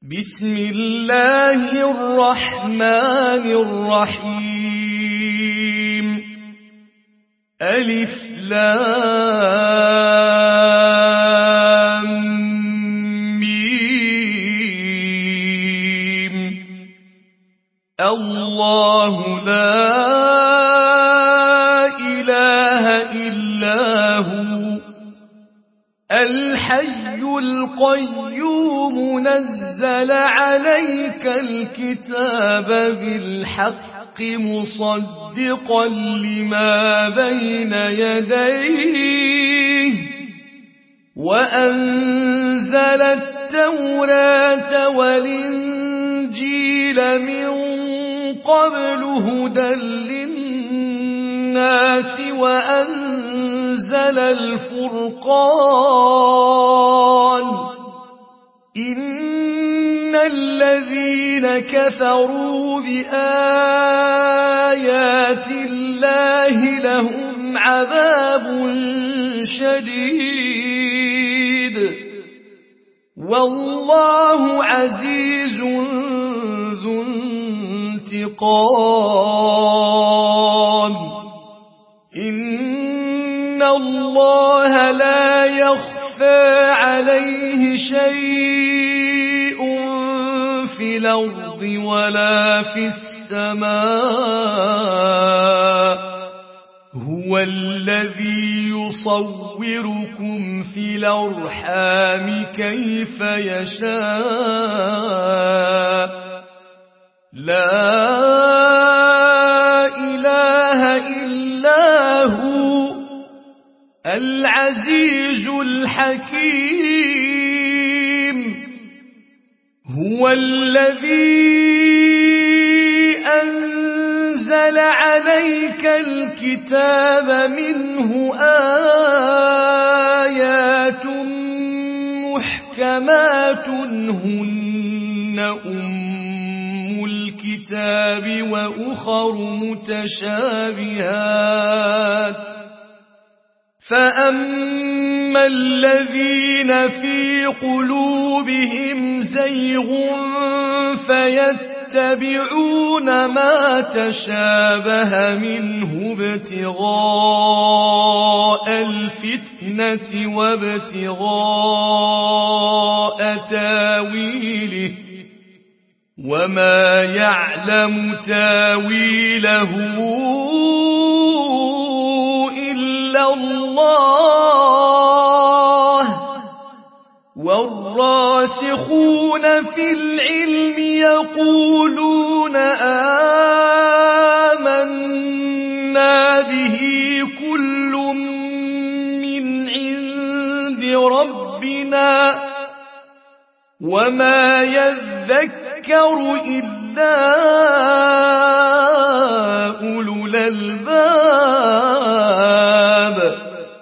بسم الله الرحمن الرحيم ألف لام ميم الله لا إله إلا هو الحي القيوم نزل عليك الكتاب بالحق مصدقا لما بين يديه وأنزل التوراة والإنجيل من قبل هدى للناس وأنزل الفرقان إن الذين كفروا بآيات الله لهم عذاب شديد والله عزيز ذو انتقام إن الله لا يخفى عليه شيء في الأرض ولا في السماء هو الذي يصوركم في الأرحام كيف يشاء لا إله إلا هو العزيز الحكيم هو الذي أنزل عليك الكتاب منه آيات محكمات هن أم الكتاب وأخر متشابهات فأما الذين في قلوبهم زيغ فيتبعون ما تشابه منه ابتغاء الفتنة وابتغاء تاويله وما يعلم تاويله إلا الله والراسخون في العلم يقولون آمنا به كل من عند ربنا وما يذكر إلا أولو الألباب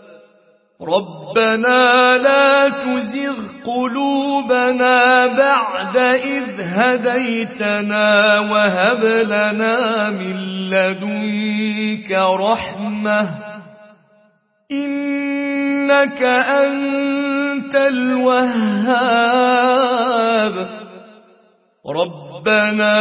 ربنا لا تزغ قلوبنا بعد إذ هديتنا وهب لنا من لدنك رحمة إنك أنت الوهاب ربنا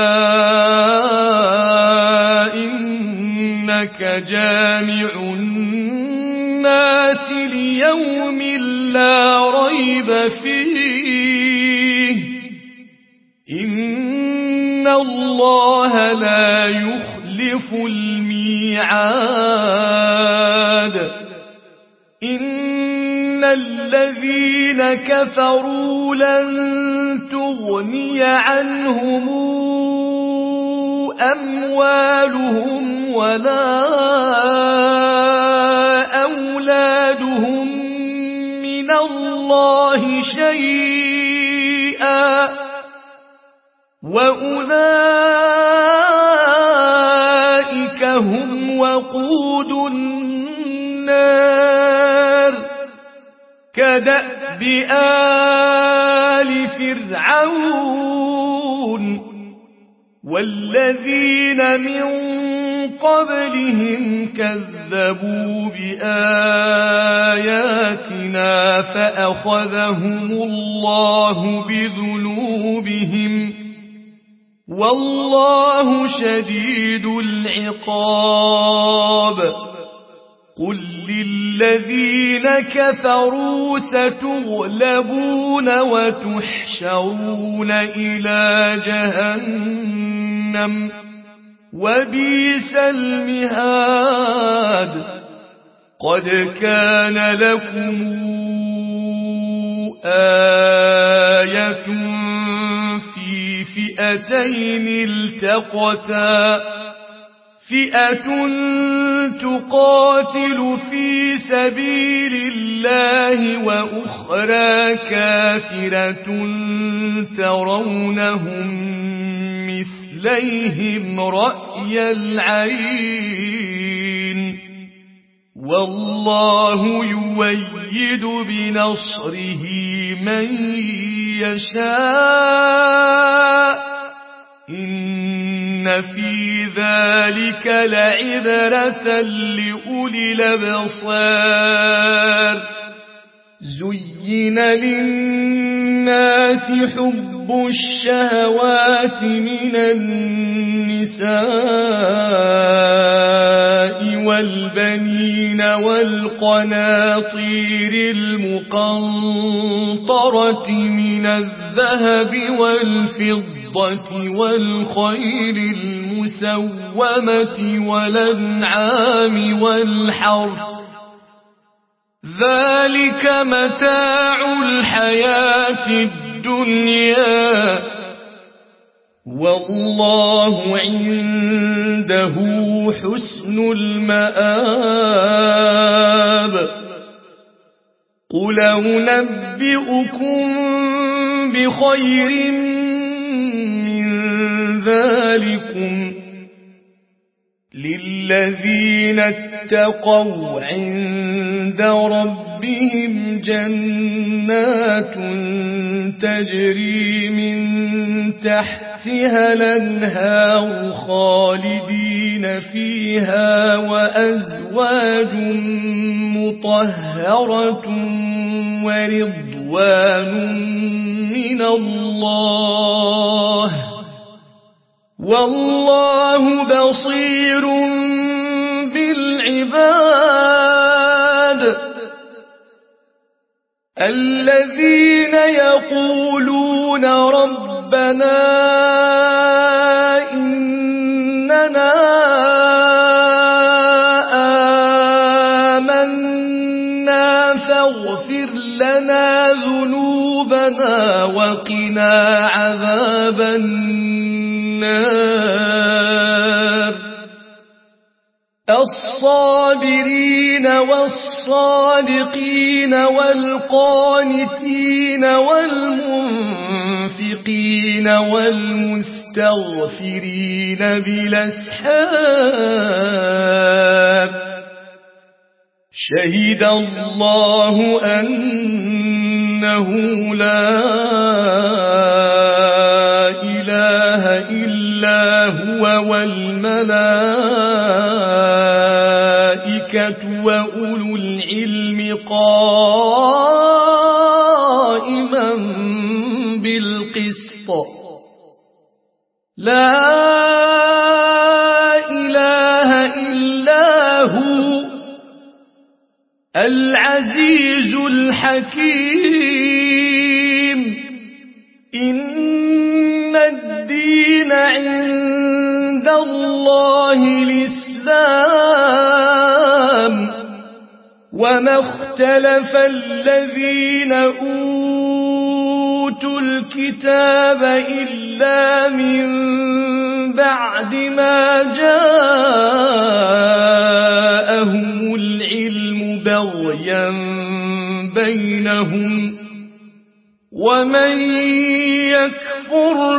إنك جامع الناس ليوم لا ريب فيه إن الله لا يخلف الميعاد إن الذين كفروا لن تغني عنهم أموالهم ولا أولادهم من الله شيئا وأولئك هم وقود النار كدأب آل فرعون والذين من قبلهم كذبوا بآياتنا فأخذهم الله بذنوبهم والله شديد العقاب قل للذين كفروا ستغلبون وتحشرون إلى جهنم وبئس المهاد قد كان لكم آية في فئتين التقتا فئة تقاتل في سبيل الله وأخرى كافرة ترونهم مثليهم رأي العين والله يؤيد بنصره من يشاء إن في ذلك لعبرة لأولي الأبصار زين للناس حب الشهوات من النساء والبنين والقناطير المقنطرة من الذهب والفضة والخيل المسومة والأنعام والحرث ذلك متاع الحياة الدنيا والله عنده حسن المآب قل أنبئكم بخير من ذلكم للذين اتقوا عند ربهم جنات تجري من تحتها الأنهار خالدين فيها وأزواج مطهرة ورضوان من الله والله بصير بالعباد الذين يقولون ربنا إننا آمنا فاغفر لنا ذنوبنا وقنا عذاب النار الصابرين والصادقين والقانتين والمنفقين والمستغفرين بالأسحار شهد الله أنه لا إله إلا هو والملائكة وأولو العلم قائما بالقسط لا إله إلا هو العزيز الحكيم إن الدين عند الله الإسلام وما اختلف الذين أوتوا الكتاب إلا من بعد ما جاءهم العلم بغيا بينهم ومن يكفر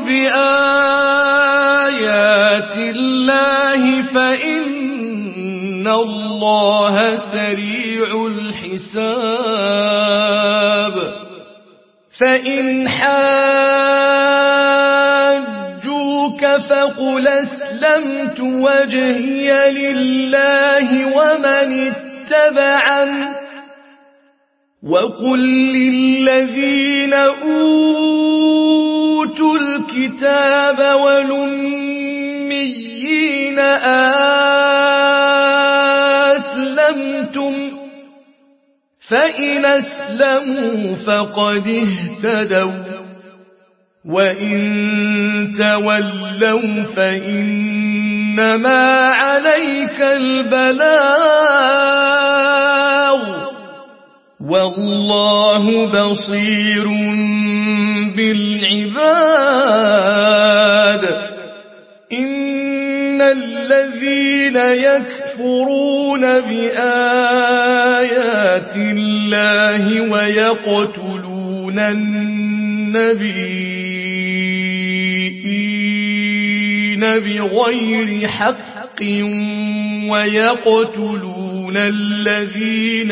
بآيات الله فإن الله سريع الحساب فإن حاجوك فقل أسلمت وجهي لله ومن اتبعني وقل للذين أوتوا الكتاب والأميين أسلمتم فإن أسلموا فقد اهتدوا وإن تولوا فإنما عليك البلاغ والله بصير بالعباد إن الذين يكفرون بآيات الله ويقتلون النبيين بغير حق ويقتلون الذين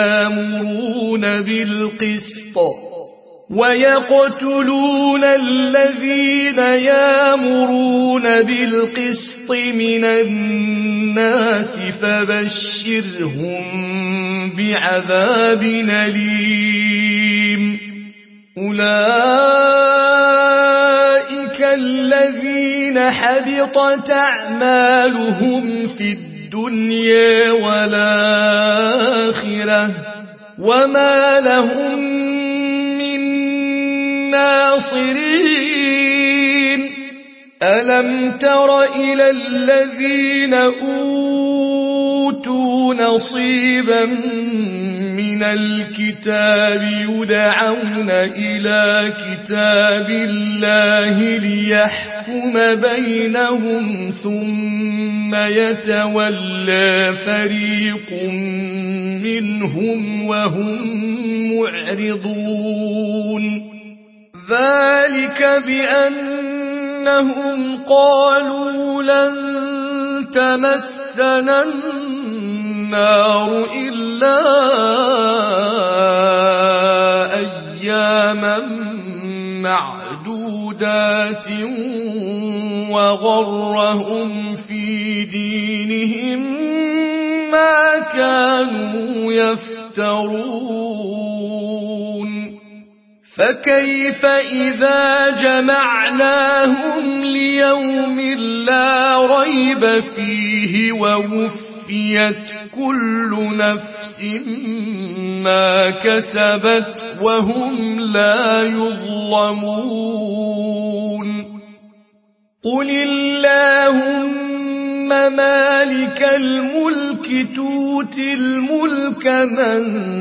يأمرون بالقسط من الناس فبشرهم بعذاب أليم أولئك الذين حبطت أعمالهم في الدنيا والآخرة وما لهم من ناصرين ألم تر إلى الذين أوتوا نصيبا من الكتاب يدعون إلى كتاب الله ليحكم بينهم ثم يتولى فريق منهم وهم معرضون ذلك بأنهم قالوا لن تمسنا النار إلا أياما معدودات وغرهم في دينهم ما كانوا يفترون فكيف إذا جمعناهم ليوم لا ريب فيه ووفيت كل نفس ما كسبت وهم لا يظلمون قل اللهم مالك الملك تؤتي الملك من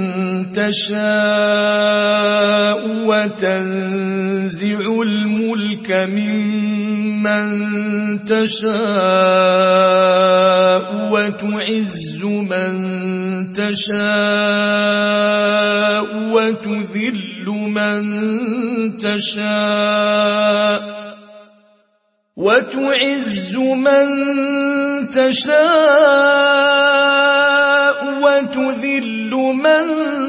تشاء وتنزع الملك ممن تشاء وتعز من تشاء وتذل من تشاء وتذل من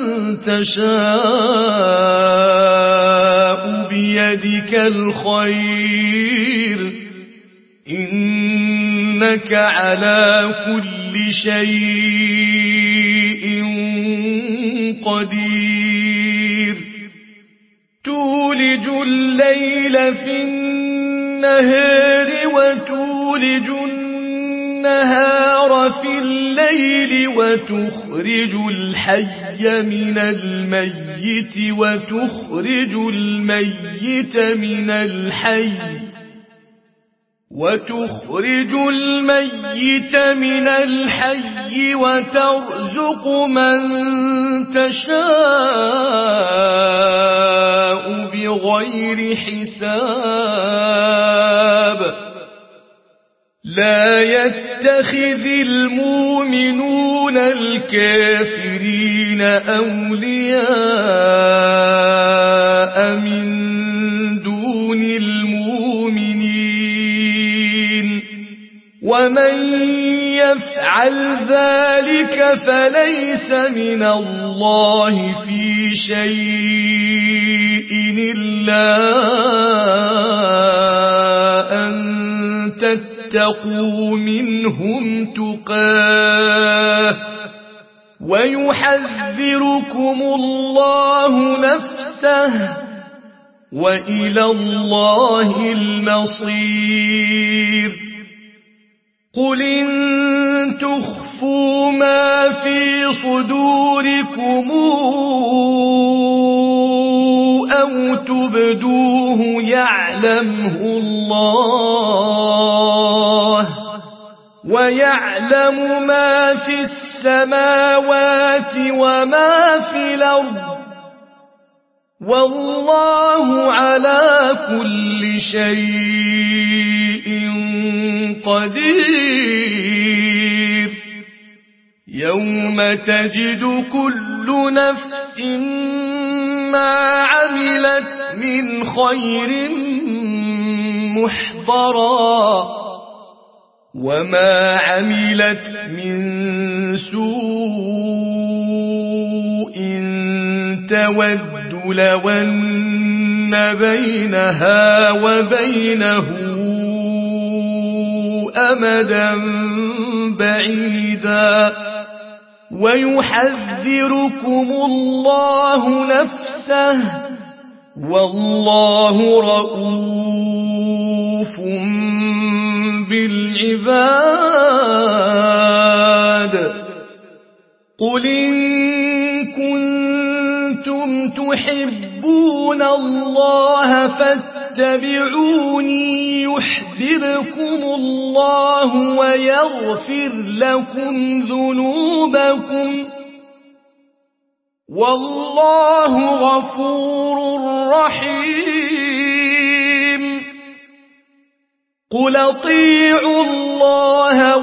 تشاء بيدك الخير إنك على كل شيء قدير تولج الليل في النهار وتولج النهار في الليل وتخرج الحي من الميت وتخرج الميت من الحي وترزق من تشاء بغير حساب لا يتخذ المؤمنون الكافرين أولياء من دون المؤمنين ومن يفعل ذلك فليس من الله في شيء إلا أن ولتتقوا منهم تقاه ويحذركم الله نفسه وإلى الله المصير قل إن تخفوا ما في صدوركم أو تبدوه يعلمه الله ويعلم ما في السماوات وما في الأرض والله على كل شيء قدير يوم تجد كل نفس ما عملت من خير محضرا وما عملت من سوء تود لو أن بينها وبينه أمدا بعيدا ويحذركم الله نفسه والله رؤوف بالعباد قل إن كنتم تحبون الله فاتبعوني يحببكم الله ويغفر لكم ذنوبكم والله غفور رحيم قل اطيعوا الله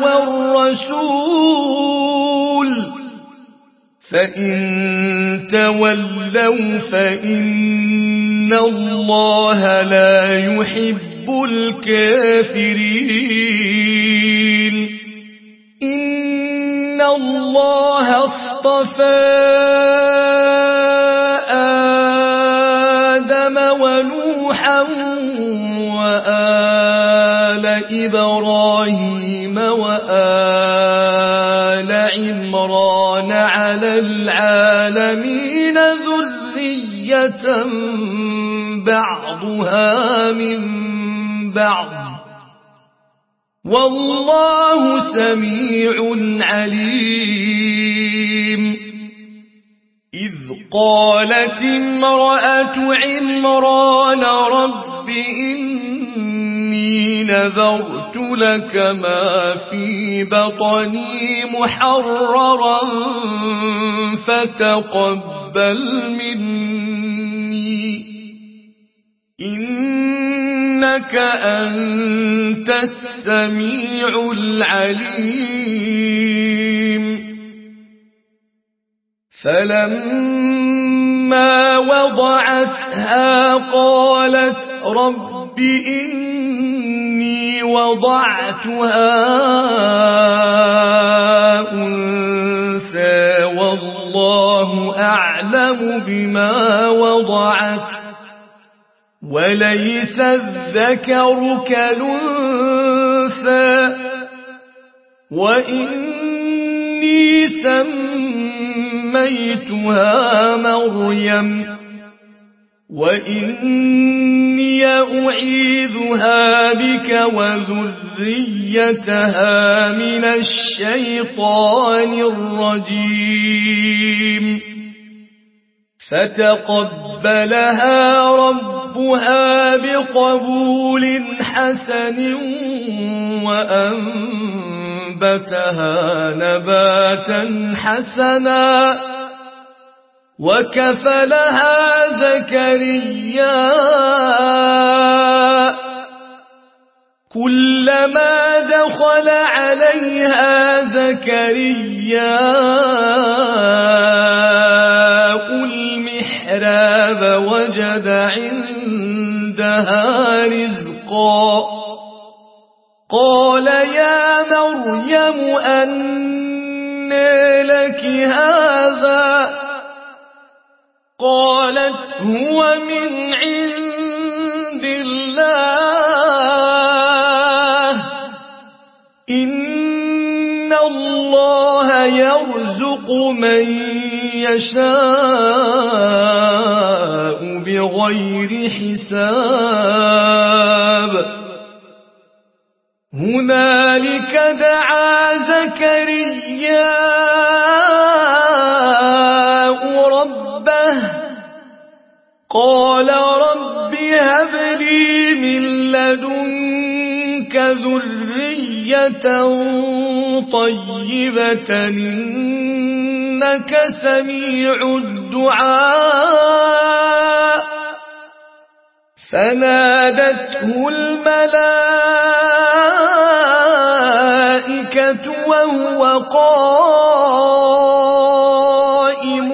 والرسول فإن تولوا فإن الله لا يحب الكافرين إن الله اصطفى آدم ونوحا وآل إبراهيم وآل عمران على العالمين ذرية بعضها من بعض والله سميع عليم إذ قالت امرأة عمران رب إني نذرت لك ما في بطني محررا فتقبل مني إنك أنت السميع العليم فلما وضعتها قالت رب إني وضعتها أنثى والله أعلم بما وضعت وليس الذكر كالأنثى وإني سميتها مريم وإني أعيذها بك وذريتها من الشيطان الرجيم فتقبلها ربها بقبول حسن وأنبتها نباتا حسنا وكفلها زكريا كلما دخل عليها زكريا المحراب وجد عندها رزقا قال يا مريم أنى لك هذا قالت هو من عند الله إن الله يرزق من يشاء بغير حساب هنالك دعا زكرياء ربه قال رب هب لي من لدنك ذرية طيبة إنك سميع الدعاء فنادته الملائكة وهو قائم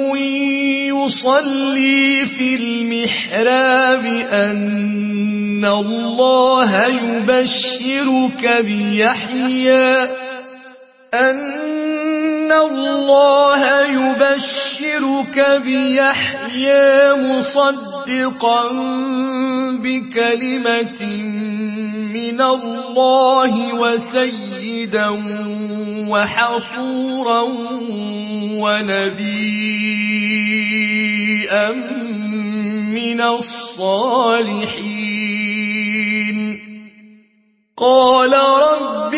يصلي في المحراب أن الله يبشرك بيحيى مصدقا بكلمة من الله وسيدا وحصورا ونبيا من الصالحين قال رب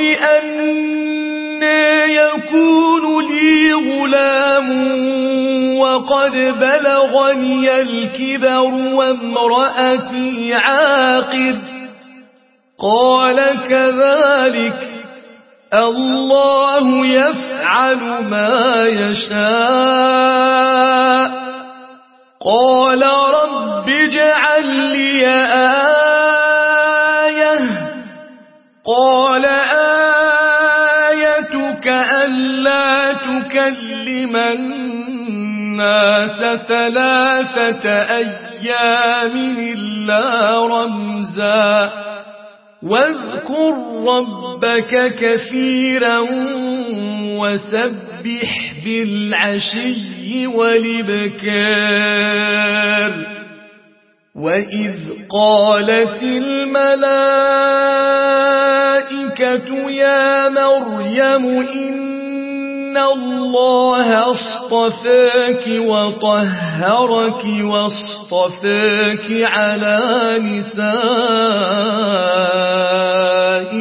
أنى يكون لي غلام وقد بلغني الكبر وامرأتي عاقر قال كذلك الله يفعل ما يشاء قال رب اجعل لي آية قال آيتك ألا تكلم الناس 3 أيام إلا رمزا واذكر ربك كثيرا وسبح بالعشي والإبكار وإذ قالت الملائكة يا مريم إن الله اصطفاك وطهرك واصطفاك على نساء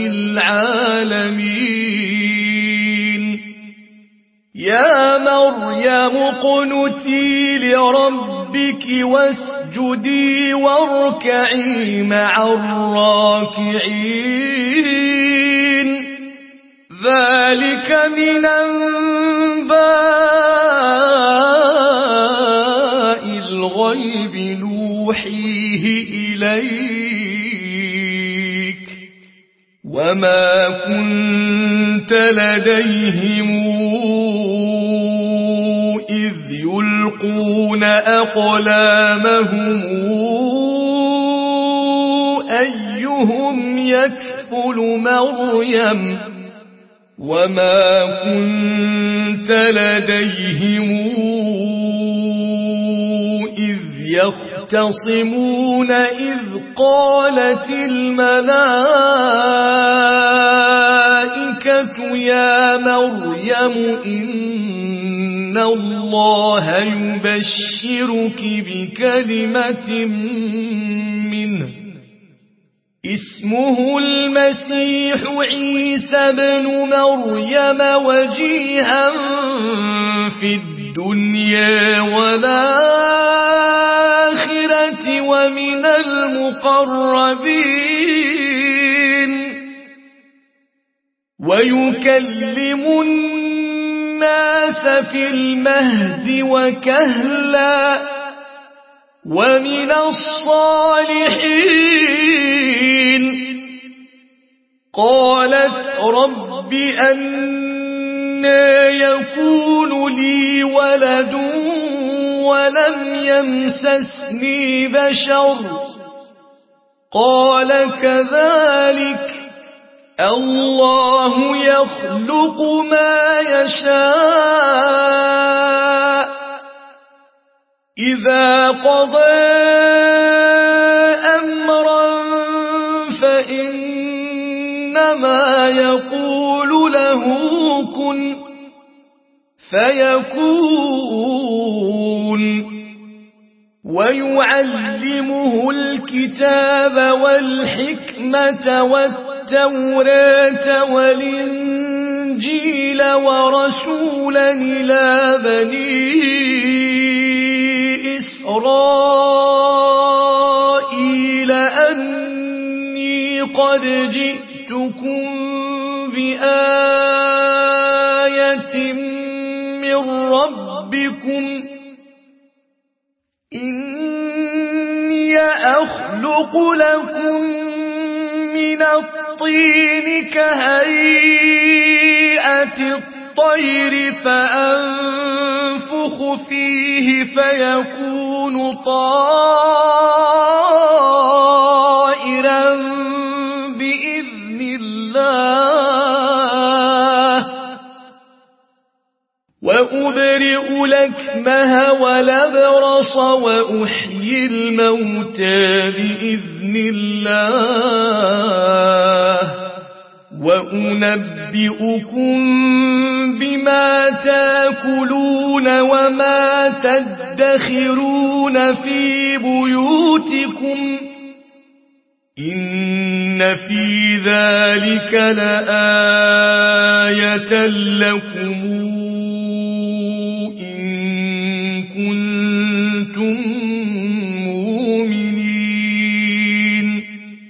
العالمين يا مريم اقنتي لربك واسجدي واركعي مع الراكعين ذلك من أنباء الغيب نوحيه إليك وما كنت لديهم إذ يلقون أقلامهم أيهم يكفل مريم وما كنت لديهم إذ يختصمون إذ قالت الملائكة يا مريم إن الله يبشرك بكلمة منه اسمه المسيح عيسى بن مريم وجيها في الدنيا والآخرة ومن المقربين ويكلم الناس في المهد وكهلا ومن الصالحين قالت رب أنى يكون لي ولد ولم يمسسني بشر قال كذلك الله يخلق ما يشاء إذا قضى أمرا فإنما إنما يقول له كن فيكون ويعلمه الكتاب والحكمة والتوراة والإنجيل ورسولا إلى بني إسرائيل أني قد جئتكم بآية من ربكم إني أخلق لكم من الطين كهيئة الطير فأنفخ فيه فيكون طائرا بإذن الله وأبرئ الأكمه والأبرص وأحيي الموتى بإذن الله وأنبئكم بما تأكلون وما تدخرون في بيوتكم إن في ذلك لآية لكم كنتم مؤمنين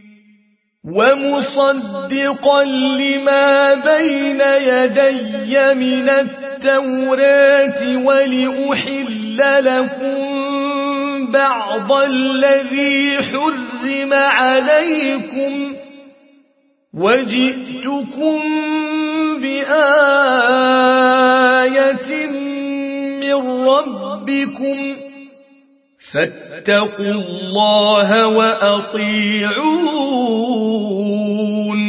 ومصدقا لما بين يدي من التوراة ولأحل لكم بعض الذي حرم عليكم وجئتكم بآية من ربكم فاتقوا الله وأطيعون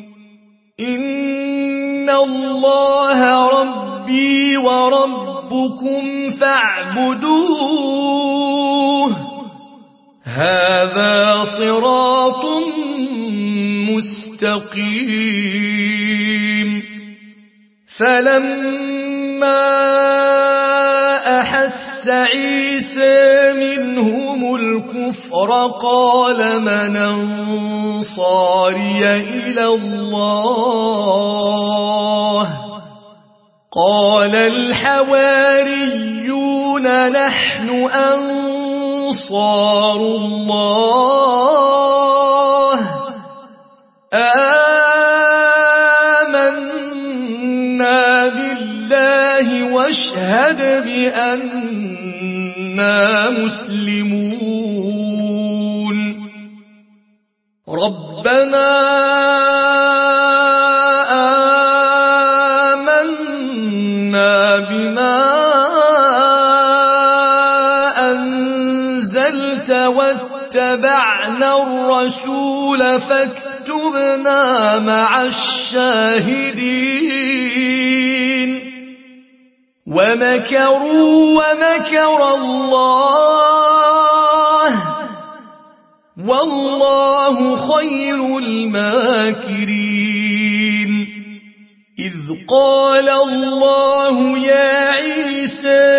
إن الله ربي وربكم فاعبدوه هذا صراط مستقيم فلما أحس عيسى منهم الكفر قال من أنصاري إلى الله قال الحواريون نحن أنصار الله آمنا بالله واشهد بأننا مسلمون ربنا آمنا بما أنزلت واتبعنا الرسول فاكتبنا مع الشاهدين ومكروا ومكر الله والله خير الماكرين إذ قال الله يا عيسى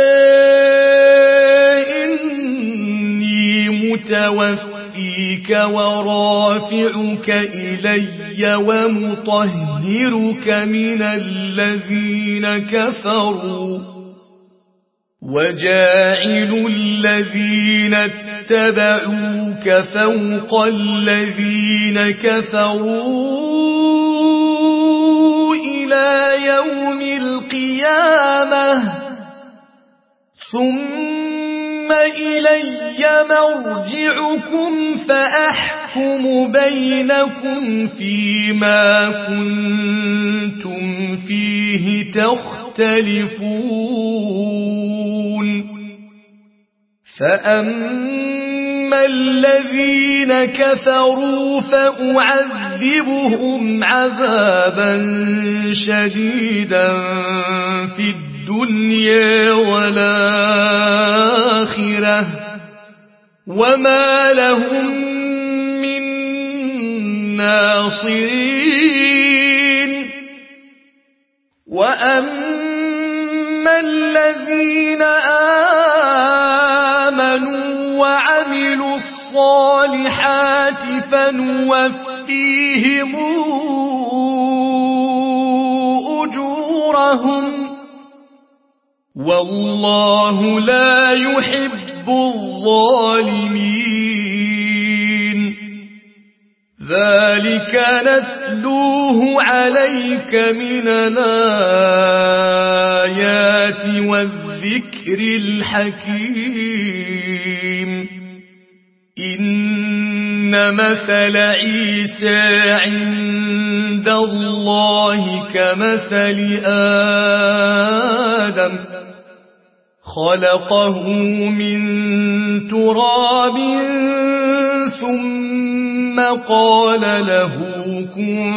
إني متوفيك ورافعك إلي ومطهرك من الذين كفروا وجاعل الذين اتبعوك فوق الذين كفروا إلى يوم القيامة ثم إلي مرجعكم فأحكم بينكم فيما كنتم فيه تختلفون فأما الذين كفروا فأعذبهم عذابا شديدا في الدنيا والآخرة وما لهم من الناصرين وأما الذين آمنوا وعملوا الصالحات فنوفيهم أجورهم والله لا يحب الظالمين ذلك نتلوه عليك من الآيات والذكر الحكيم إن مثل عيسى عند الله كمثل آدم خلقه من تراب ثم قال له كن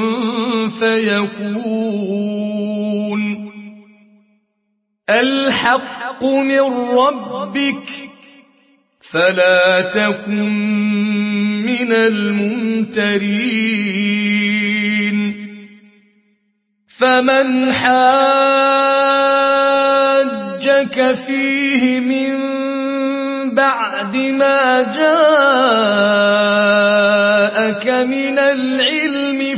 فيكون الحق من ربك فلا تكن من الممترين فمن حاجك فيه من بعد ما جاءك من العلم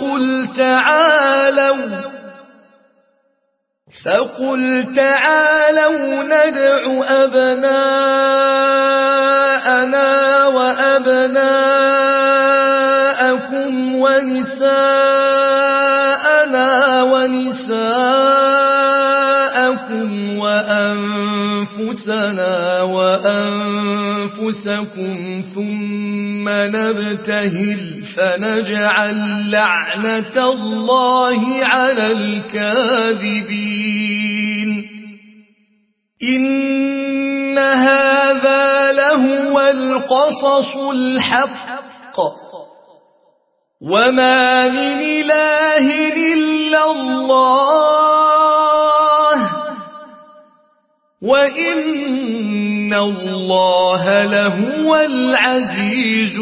فقل تعالوا ندع أبناءنا وأبناءكم ونساءنا ونساءكم وأنفسنا وأنفسكم ثم نبتهل فنجعل لعنة الله على الكاذبين إن هذا لهو القصص الحق وما من إله إلا الله وإن الله لهو العزيز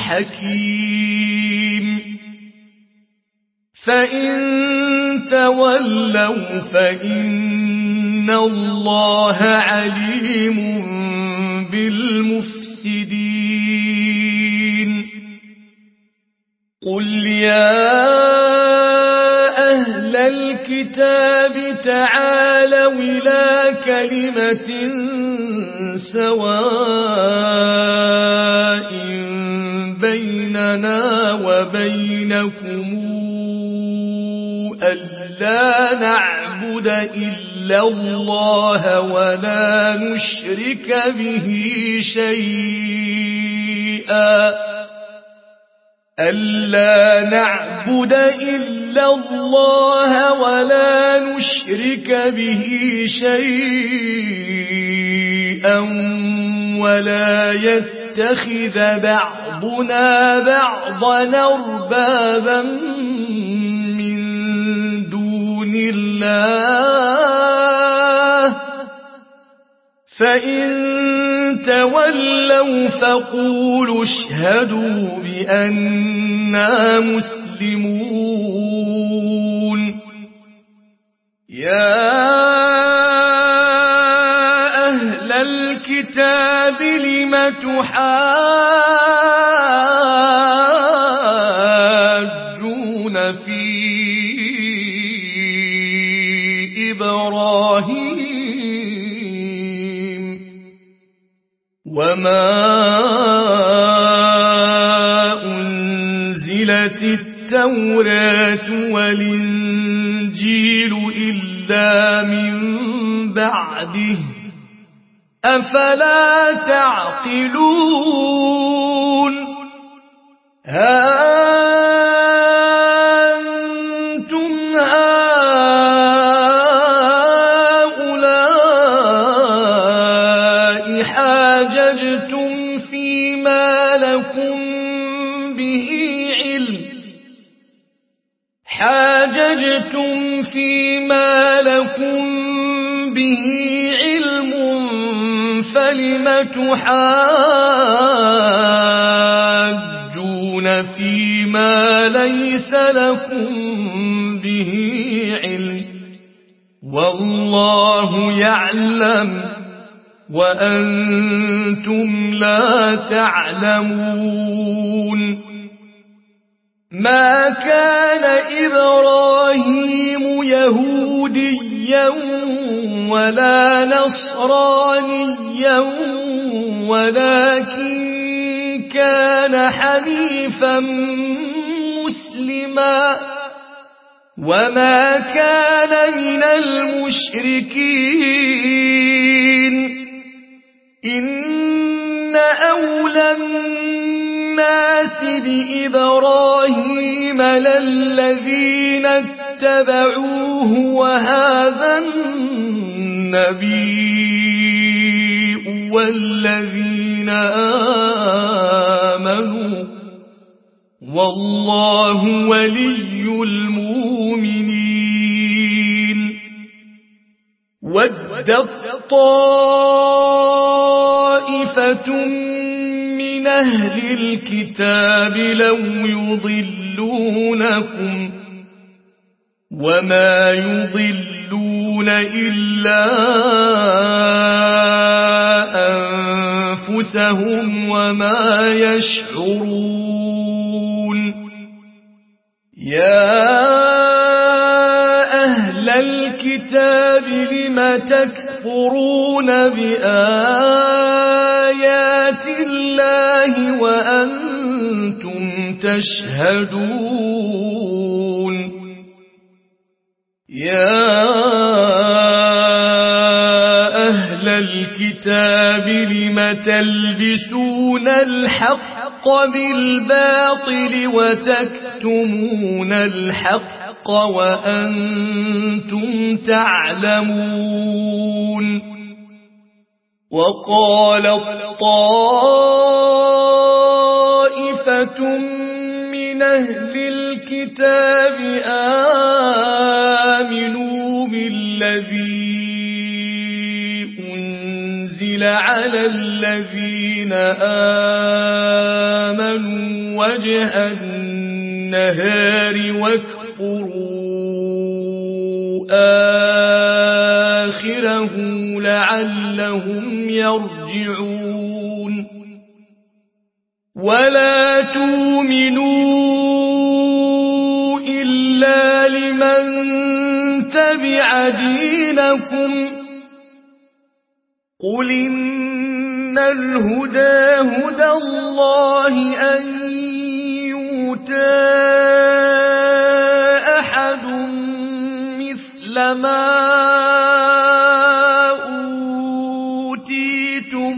الحكيم فإن تولوا فإن الله عليم بالمفسدين قل يا أهل الكتاب تعالوا إلى كلمة سواء بيننا وبينكم ألا نعبد إلا الله ولا نشرك به شيئا ألا نعبد إلا الله ولا نشرك به شيئا ولا يتخذ بعضنا بعضا أربابا من دون الله فإن تولوا فقولوا اشهدوا بأننا مسلمون يا أهل الكتاب لم تحاجون في إبراهيم وما أنزلت التوراة والإنجيل إلا من بعده أفلا تعقلون أنتم هؤلاء حاججتم فيما لكم به علم فلم تحاجون فيما ليس لكم به علم والله يعلم وأنتم لا تعلمون ما كان إبراهيم يهوديا ولا نصرانيا ولكن كان حنيفا مسلما وما كان من المشركين إن أولى الناس بإبراهيم للذين اتبعوه وهذا النبي والذين آمنوا والله ولي المؤمنين ودت طائفة من أهل الكتاب لو يضلونكم وما يضلون إلا أنفسهم وما يشعرون يا أهل الكتاب لم تكفرون بآيات الله وأنتم تشهدون يا أهل الكتاب لم تلبسون الحق بالباطل وتكتمون الحق وأنتم تعلمون وقالت طائفة من أهل الكتاب آمنوا بالذي أنزل على الذين آمنوا وجه النهار واكفروا آخره لعلهم يرجعون ولا تؤمنوا إلا لمن تبع دينكم قل إن الهدى هدى الله أن يؤتى أحد مثل ما أوتيتم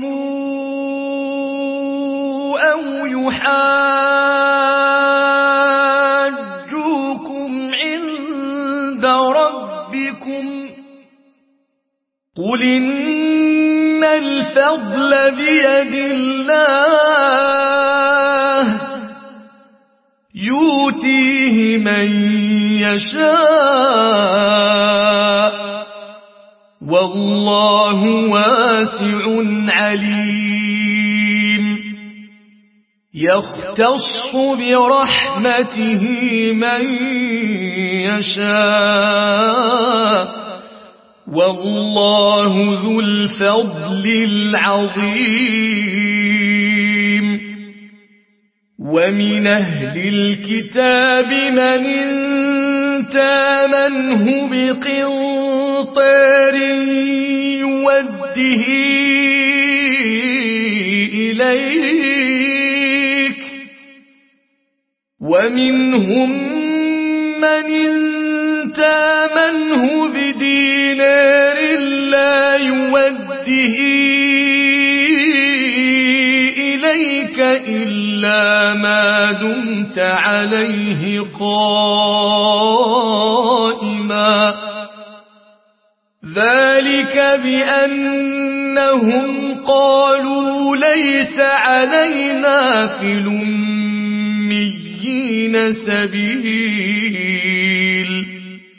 أو يحاجوكم عند ربكم قل إن الفضل بيد الله يؤتيه من يشاء والله واسع عليم يختص برحمته من يشاء والله ذو الفضل العظيم ومن أهل الكتاب من تامنه بقنطار يوده إليك ومنهم من تامنه بدينار لا يوده إليك إلا ما دمت عليه قائما ذلك بأنهم قالوا ليس علينا في الأميين سبيل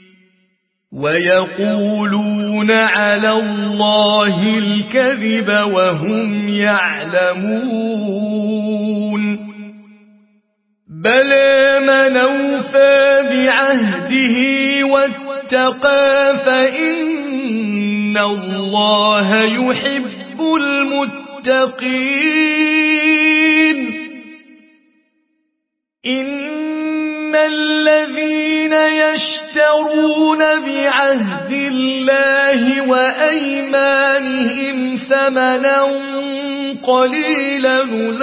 ويقولون على الله الكذب وهم يعلمون بلى من أوفى بعهده واتقى فإن الله يحب المتقين إن الذين يشترون بعهد الله وأيمانهم ثمنا قليلا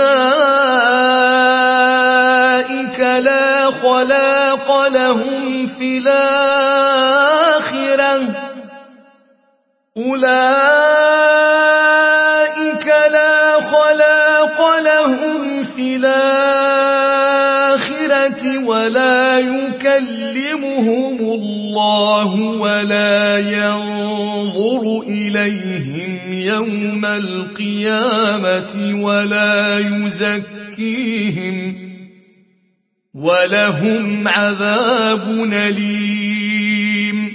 أولئك لا خلاق لهم في الآخرة ولا يكلمهم الله ولا ينظر إليهم يوم القيامة ولا يزكيهم ولهم عذاب أليم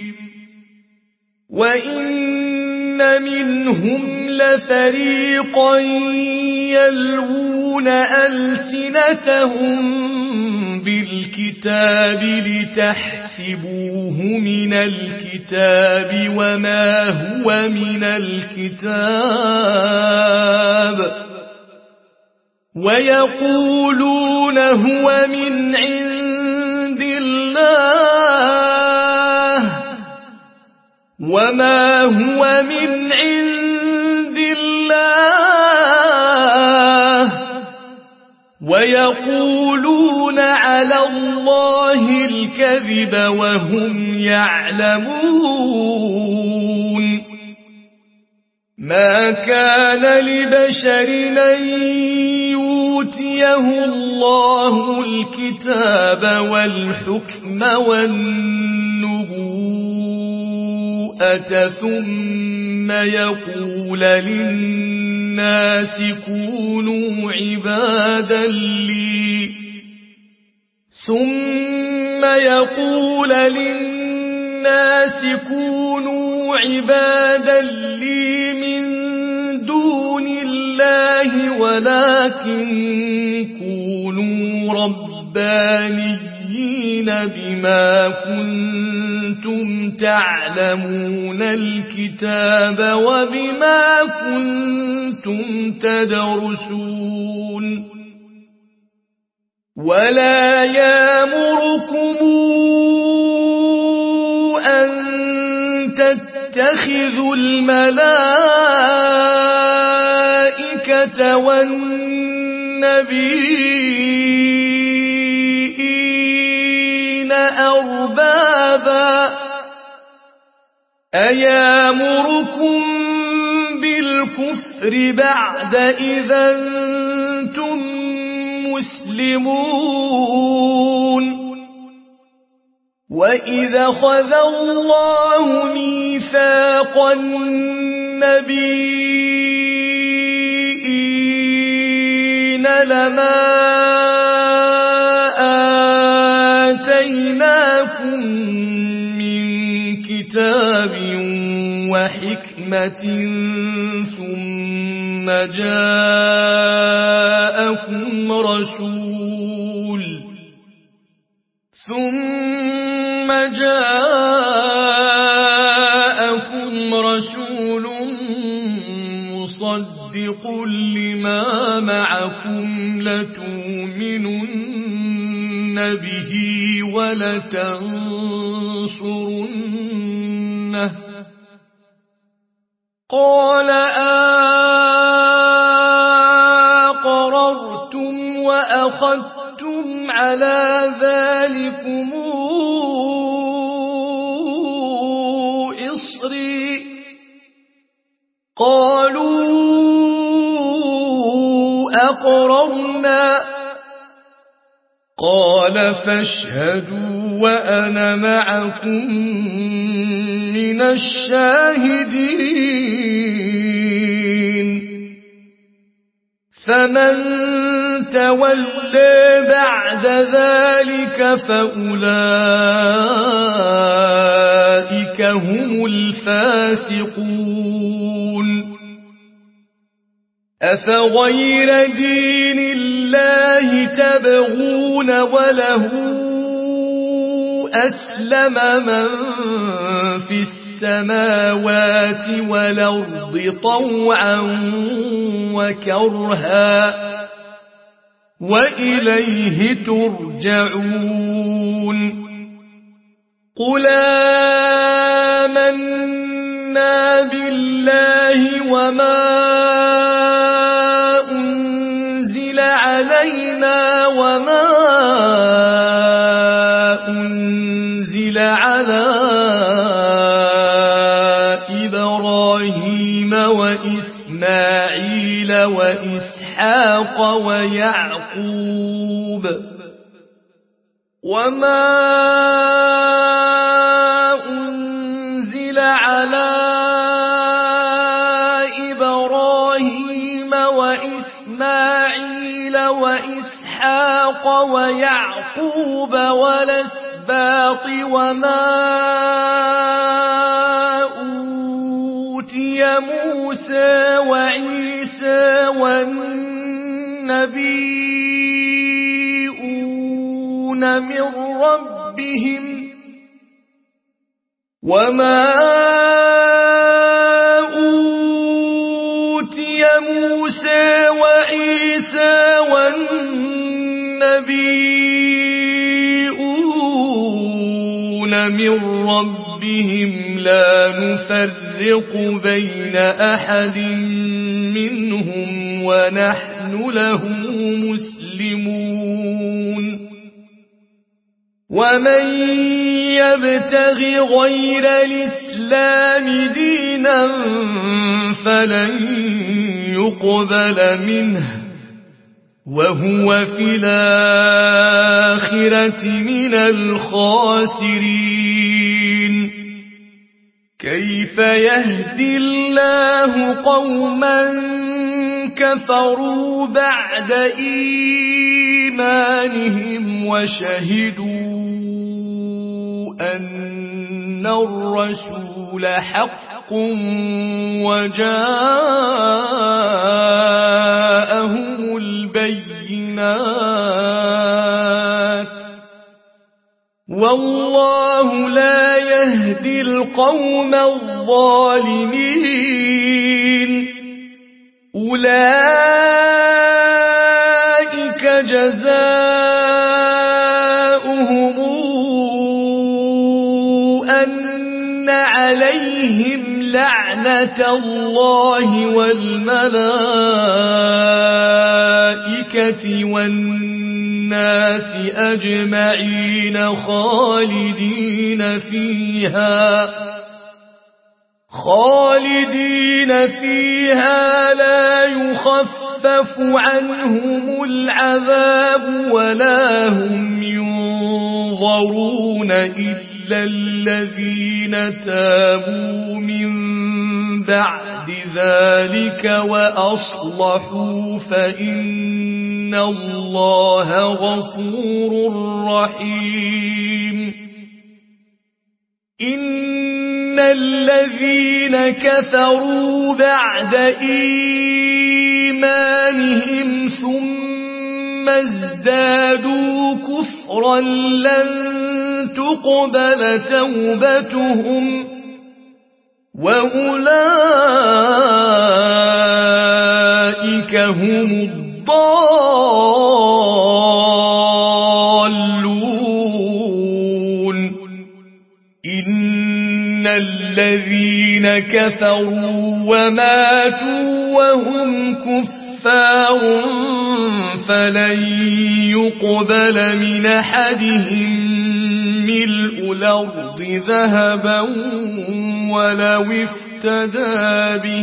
وإن منهم لفريقا يلوون ألسنتهم بالكتاب لتحسبوه من الكتاب وما هو من الكتاب ويقولون هو من عند الله وما هو من عند الله ويقولون على الله الكذب وهم يعلمون ما كان لبشر أن يؤتيه الله الكتاب والحكم والنبوءة ثم يقول للناس كونوا عبادا لي من دون الله ولكن كونوا ربانيين بما كنتم تعلمون الكتاب وبما كنتم تدرسون ولا يأمركم أن تتخذوا الملائكة والنبيين أربابا أيامركم بالكفر بعد إذا أنتم مسلمون وإذا خذ الله ميثاق النبيين لما آتيناكم من كتاب وحكمة ثم جاءكم رسول مصدق لما معكم لتؤمنن به ولتنصرنه قال أقررتم وأخذتم على ذلكم إصري قالوا أقررنا قال فاشهدوا وأنا معكم من الشاهدين فمن تولى بعد ذلك فأولئك هم الفاسقون أفغير دين الله الله تبغون وله أسلم من في السماوات والأرض طوعا وكرها وإليه ترجعون قل آمنا بالله وما أنزل علينا وما أنزل على إبراهيم وإسماعيل وإسحاق ويعقوب وما أنزل على إبراهيم وإسماعيل وإسحاق ويعقوب والأسباط وما أوتي موسى وعيسى والنبيون من ربهم وما أوتي موسى وعيسى والنبيون من ربهم لا نفرق بين أحد منهم ونحن له مسلمون ومن يبتغ غير الإسلام دينا فلن يقبل منه وهو في الآخرة من الخاسرين كيف يهدي الله قوما كفروا بعد إيمانهم وشهدوا أن الرسول حق وجاءهم البينات والله لا يهدي القوم الظالمين أولئك جزاؤهم أن عليهم لعنة الله والملائكة والناس أجمعين خالدين فيها لا يخفف عنهم العذاب ولا هم ينظرون إلا الذين تابوا من بعد ذلك وأصلحوا فإن الله غفور رحيم إن الذين كفروا بعد إيمانهم ثم ازدادوا كفرا لن تقبل توبتهم وأولئك هم الضالون إن الذين كفروا وماتوا وهم كفار فلن يقبل من أحدهم ملء الأرض ذهبا ولو افتدى به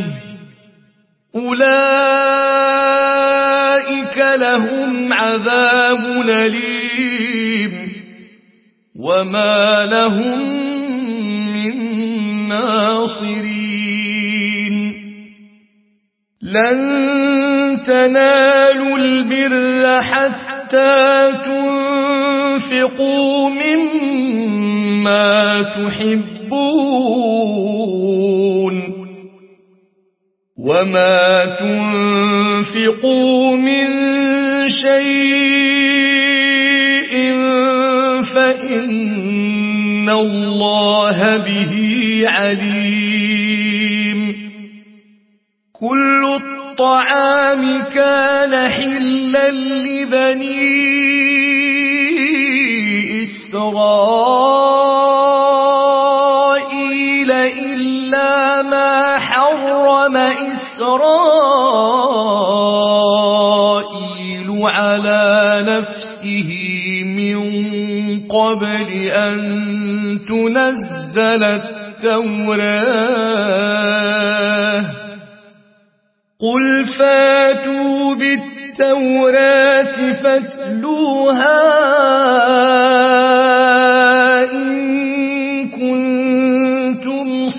أولئك لهم عذاب أليم وما لهم من ناصرين لن تنالوا البر حتى تنفقوا مما تحبون وما تنفقوا من شيء فإن الله به عليم كل الطعام كان حلا لبني إسرائيل إلا ما حرم إسرائيل على نفسه من قبل أن تنزل التوراة قل فاتوا بالتوراة فاتلوها إن كنتم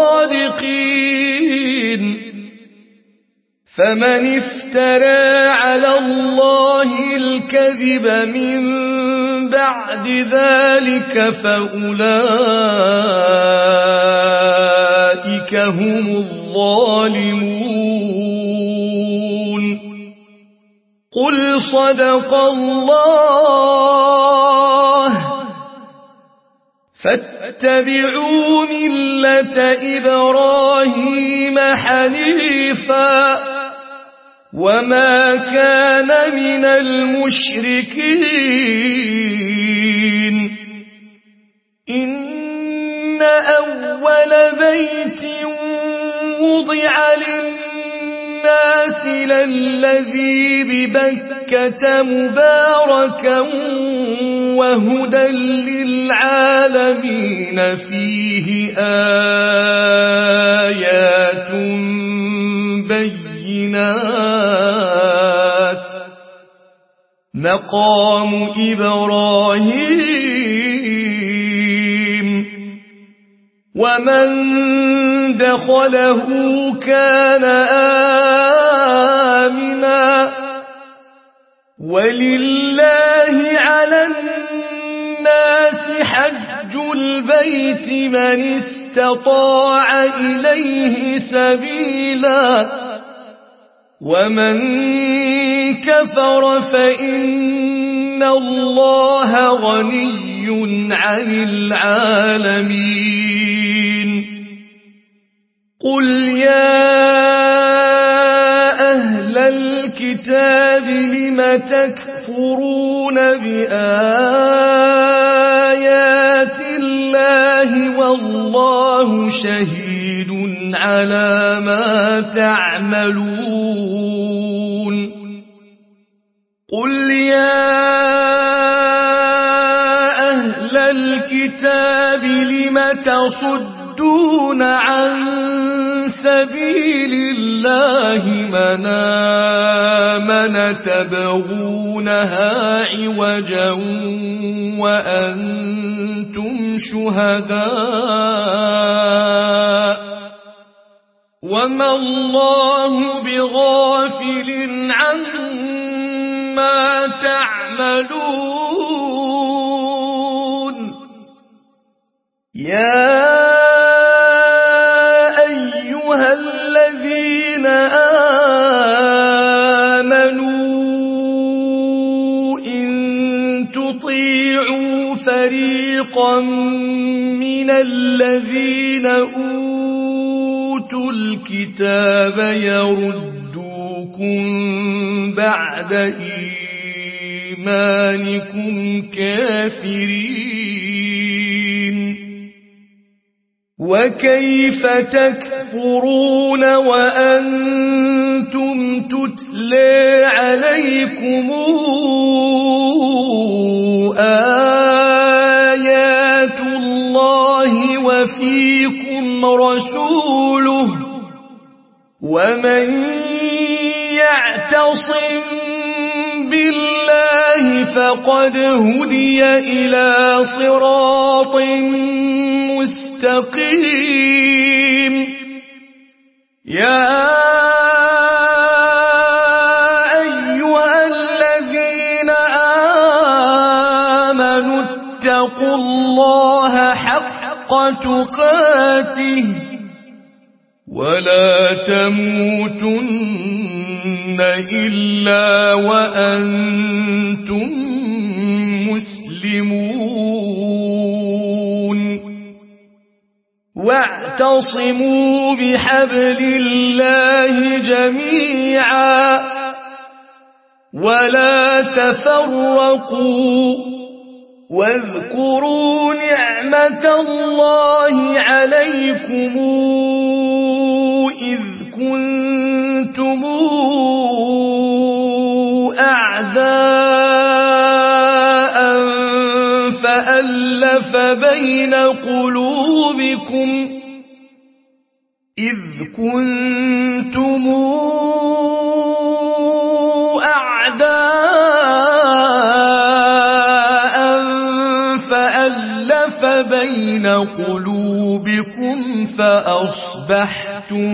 صادقين فمن افترى على الله الكذب من بعد ذلك فأولئك هم الظالمون قل صدق الله فاتبعوا ملة إبراهيم حنيفا وما كان من المشركين إن أول بيت وضع للناس للذي ببكة مباركا وهدى للعالمين فيه آيات بينات مقام إبراهيم ومن دخله كان آمنا ولله على الناس حج البيت من استطاع إليه سبيلا ومن كفر فإن الله غني عن العالمين قل يا أهل الكتاب لم تكفرون بآيات الله والله شهيد على ما تعملون قل يا أهل الكتاب لم تصدون عن سبيل الله من آمن تبغونها عوجا وأنتم شهداء وما الله بغافل عما تعملون يا أيها الذين آمنوا إن تطيعوا فريقا من الذين أوتوا الكتاب يردوكم بعد إيمانكم كافرين وكيف تكفرون وأنتم تتلى عليكم آيات الله وفيكم رسوله ومن يعتصم بالله فقد هدي إلى صراط مستقيم يا أيها الذين آمنوا اتقوا الله حق تقاته ولا تموتن إلا وأنتم مسلمون واعتصموا بحبل الله جميعا ولا تفرقوا واذكروا نعمة الله عليكم إذ كنتم أعداء فألف بين قلوبكم بين قلوبكم فأصبحتم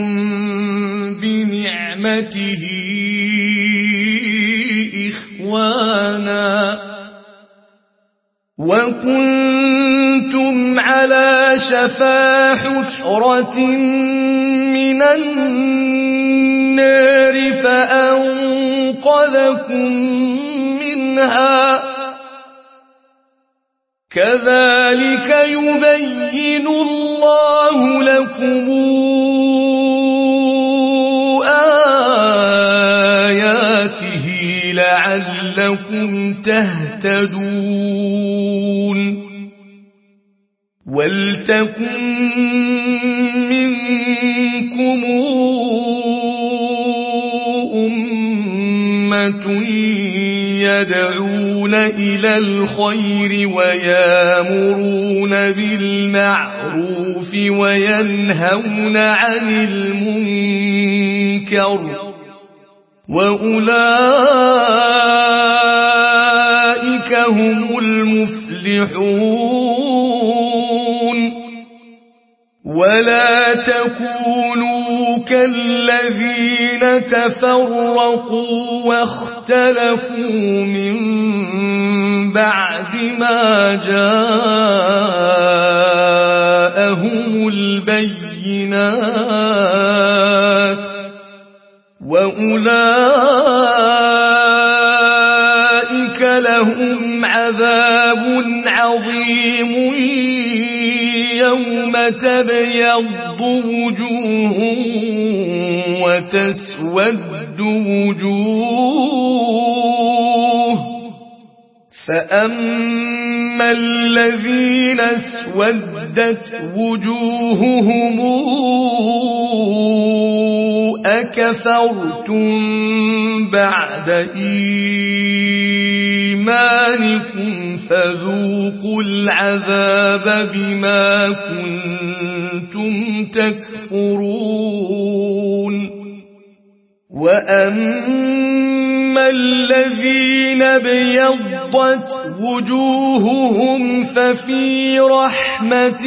بنعمته إخوانا وكنتم على شفا حفرة من النار فأنقذكم منها كذلك يبين الله لكم آياته لعلكم تهتدون ولتكن منكم أمة يدعون إلى الخير ويامرون بالمعروف وينهون عن المنكر وأولئك هم المفلحون ولا تكونوا كالذين تفرقوا واختلفوا من بعد ما جاءهم البينات وأولئك لهم عذاب عظيم يوم تبيض وجوه وتسود وجوه فأما الذين اسودت وجوههم أكفرتم بعد إيمانكم فذوقوا العذاب بما كنتم تكفرون وأما الذين ابيضت وجوههم ففي رحمة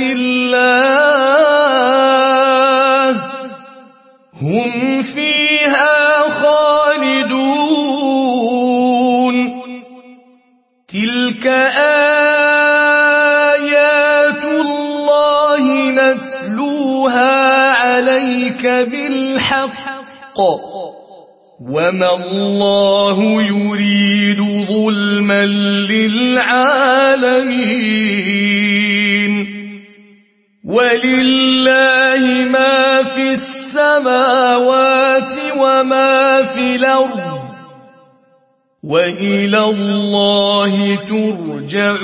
الله هم فيها خالدون تلك آيات الله نتلوها عليك بالحق وما الله يريد ظلما للعالمين ولله ما في السماوات وما في الأرض وإلى الله ترجع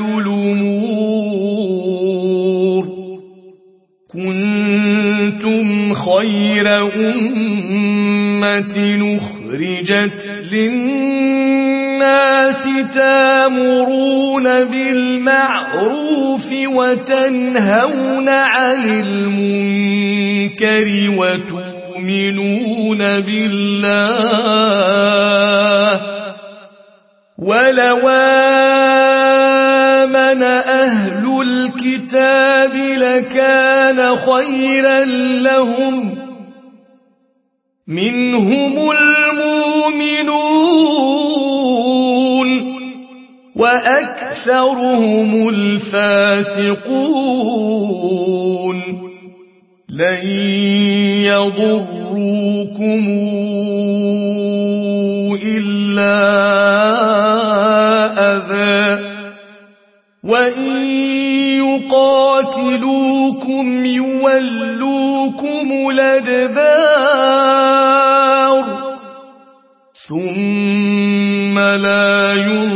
الأمور كنتم خير أمة أخرجت للناس تأمرون بالمعروف وتنهون عن المنكر وتؤمنون بالله ولو آمن أهل الكتاب لكان خيرا لهم منهم المؤمنون وأكثرهم الفاسقون لن يضروكم إلا أذى وإن يقاتلوكم يولوكم الأدبار ثم لا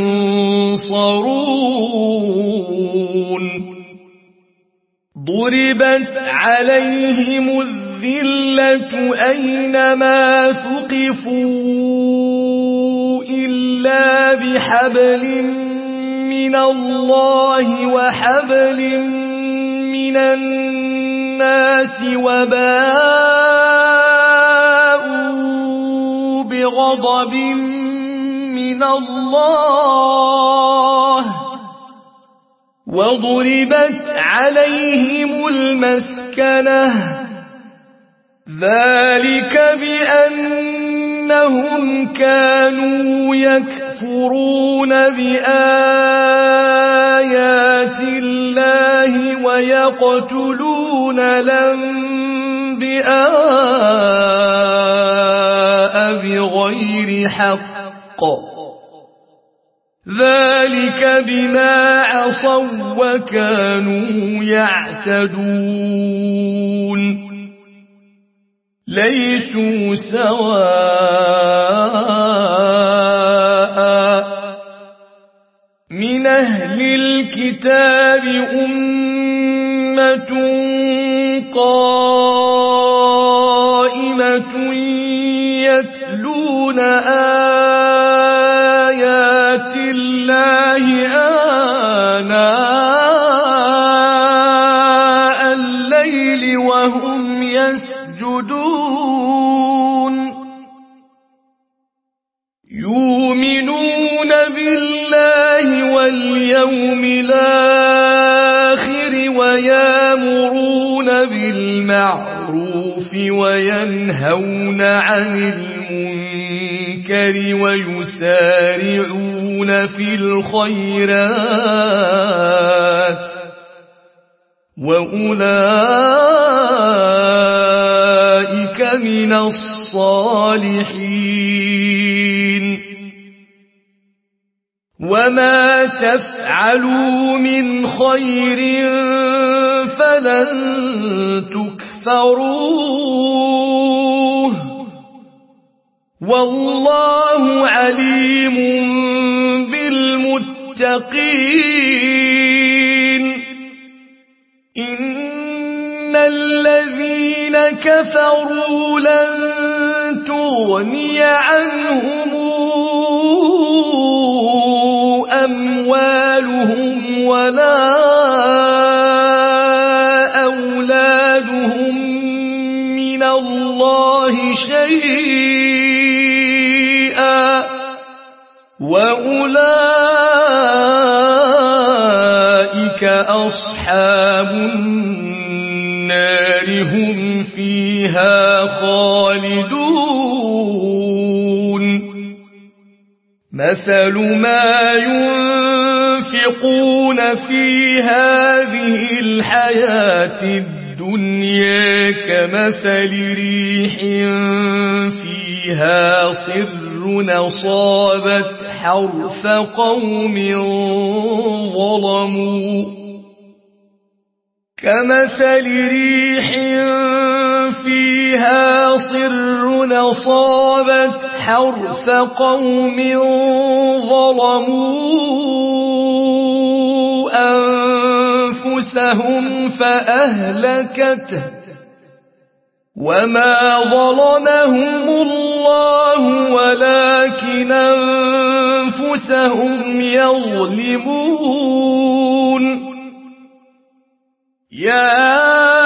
ينصرون ضربت عليهم الذلة أينما ثقفوا إلا بحبل من الله وحبل من الناس وباءوا بغضب من الله وضربت عليهم المسكنة ذلك بأنهم كانوا يكفرون بآيات الله ويقتلون الأنبياء بغير حق ذلك بما عصوا وكانوا يعتدون ليسوا سواء من أهل الكتاب أمة قائمة يتلون آيات الله آناء الليل وهم يسجدون يؤمنون بالله واليوم الآخر ويأمرون بالمعروف وينهون عن المنكر ويسارعون في الخيرات وأولئك من الصالحين وما تفعلوا من خير فلن تكفروه والله عليم بالمتقين إن الذين كفروا لن تغني عنهم أموالهم ولا أولادهم من الله شيئا وأولئك أصحاب النار هم فيها خالدون مثل ما ينفقون في هذه الحياة الدنيا كمثل ريح فيها صر أصابت حرث قوم ظلموا كمثل ريح فيها صر أصابت حرث قوم ظلموا أنفسهم فأهلكته وما ظلمهم الله ولكن أنفسهم يظلمون يا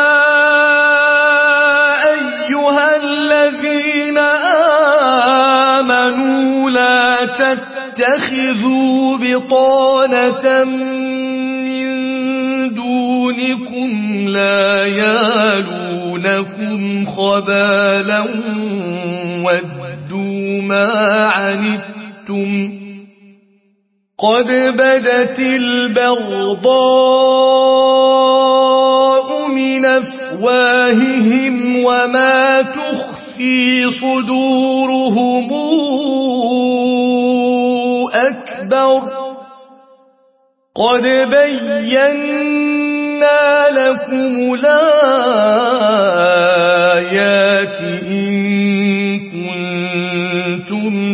أيها الذين آمنوا لا تتخذوا بطانة من دونكم لا يالونكم خبالا ودوا ما عنتم قد بدت البغضاء من أفواههم أفواههم وما تخفي صدورهم أكبر قد بينا لكم الآيات إن كنتم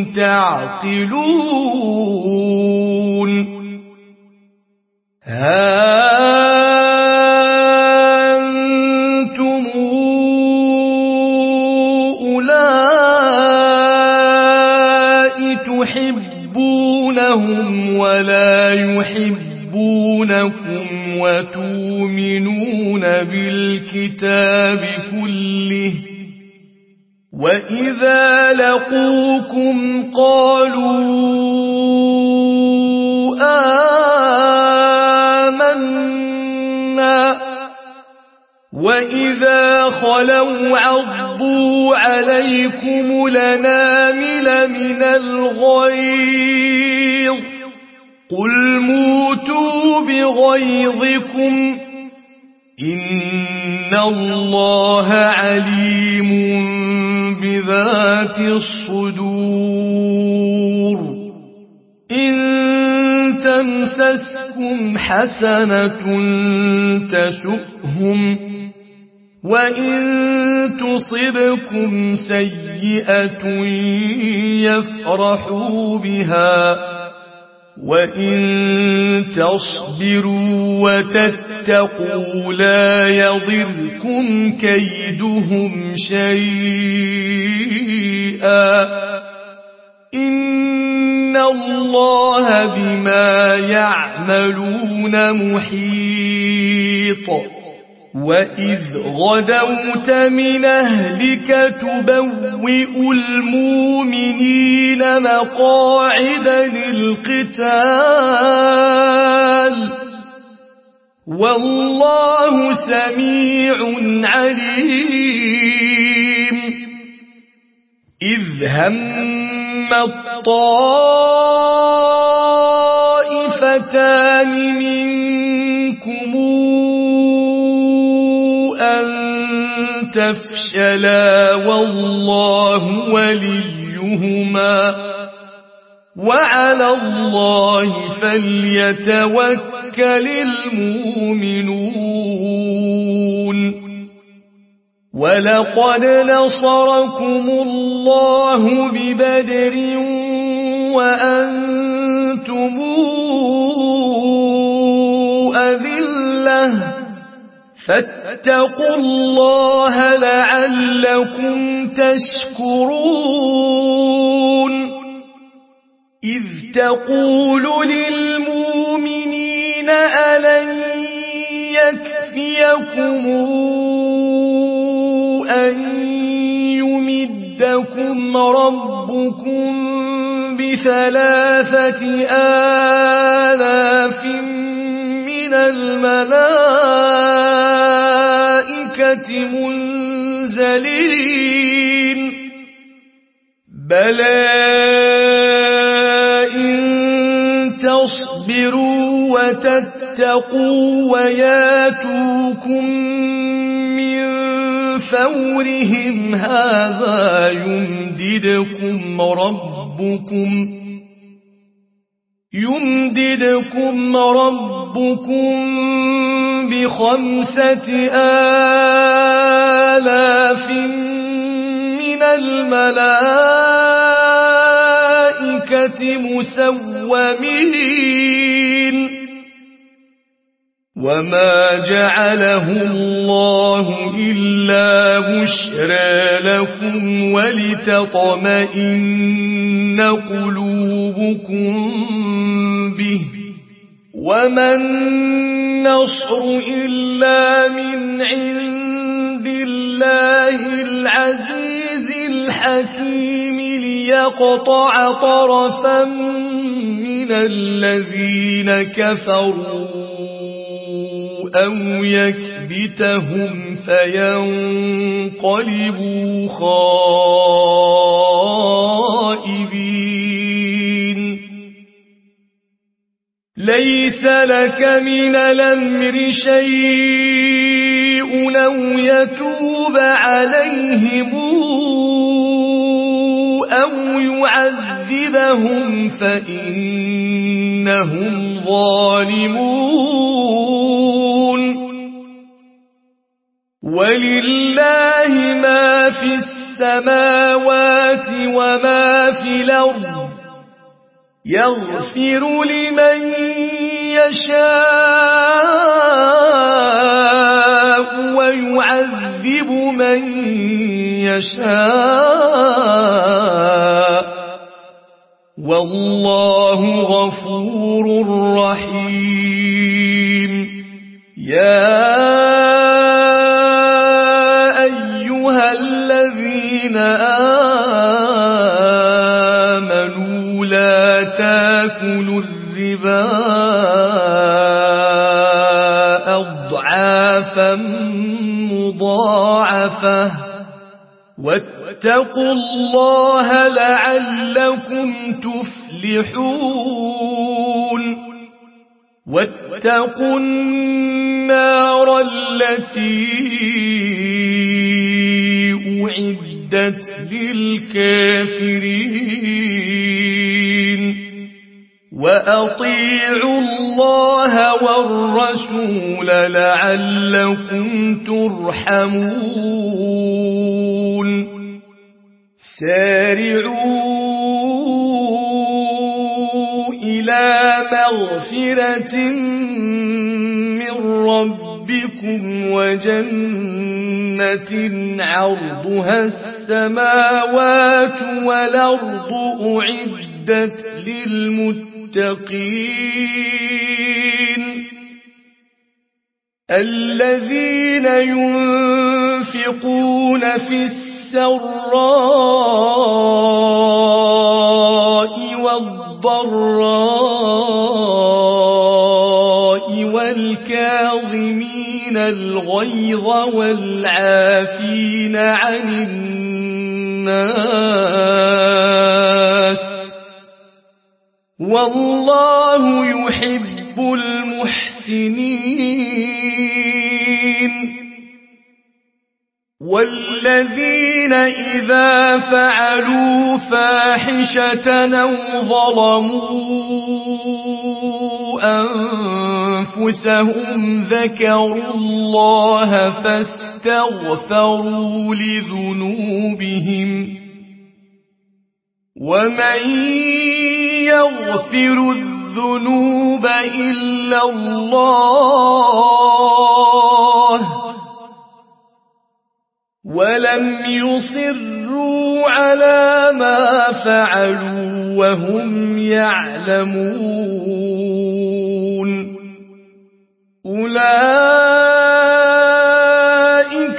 تعقلون ها أنتم أولئك تحبونهم ولا يحبونكم وتؤمنون بالكتاب كله وإذا لقوكم قالوا آمنا وإذا خلوا عضوا عليكم الأنامل من الغيظ قل موتوا بغيظكم إن الله عليم بذات الصدور إن تمسسكم حسنة تسؤهم وإن تصبكم سيئة يفرحوا بها وإن تصبروا وتتقوا لا يضركم كيدهم شيئا إن الله بما يعملون محيط وإذ غدوت من أهلك تبوئ المؤمنين مقاعد للقتال والله سميع عليم إذ هم الطائفتان منكم أن تفشلا والله وليهما وعلى الله فليتوكل المؤمنون ولقد نصركم الله ببدر وأنتم أذلة فاتقوا الله لعلكم تشكرون إذ تقول للمؤمنين ألن يكفيكم أن يمدكم ربكم ب3,000 من الملائكة منزلين بلى إن تصبروا وتتقوا وياتوكم من فورهم هذا يمددكم ربكم ب5,000 من الملائكة مسومين وما جعله الله إلا بشرى لكم ولتطمئن قلوبكم به وما النصر إلا من عند الله العزيز الحكيم ليقطع طرفا من الذين كفروا أو يكبتهم فينقلبوا خائبين ليس لك من الأمر شيء أو يتوب عليهم أو يعذبهم فإنهم ظالمون ولله ما في السماوات وما في الأرض يغفر لمن يشاء ويعذب من يشاء والله غفور رحيم يا أيها الذين آمنوا لا تاكلوا الربا أضعافا مضاعفة واتقوا الله لعلكم تفلحون واتقوا النار التي أعدت للكافرين وأطيعوا الله والرسول لعلكم ترحمون سارعوا إلى مغفرة من ربكم وجنة عرضها السماوات والأرض أعدت للمتقين الذين ينفقون في السراء والضراء والكاظمين الغيظ والعافين عن الناس والله يحب المحسنين والذين إذا فعلوا فاحشة أو ظلموا أنفسهم ذكروا الله فاستغفروا لذنوبهم ومن يغفر الذنوب إلا الله ولم يصروا على ما فعلوا وهم يعلمون أولئك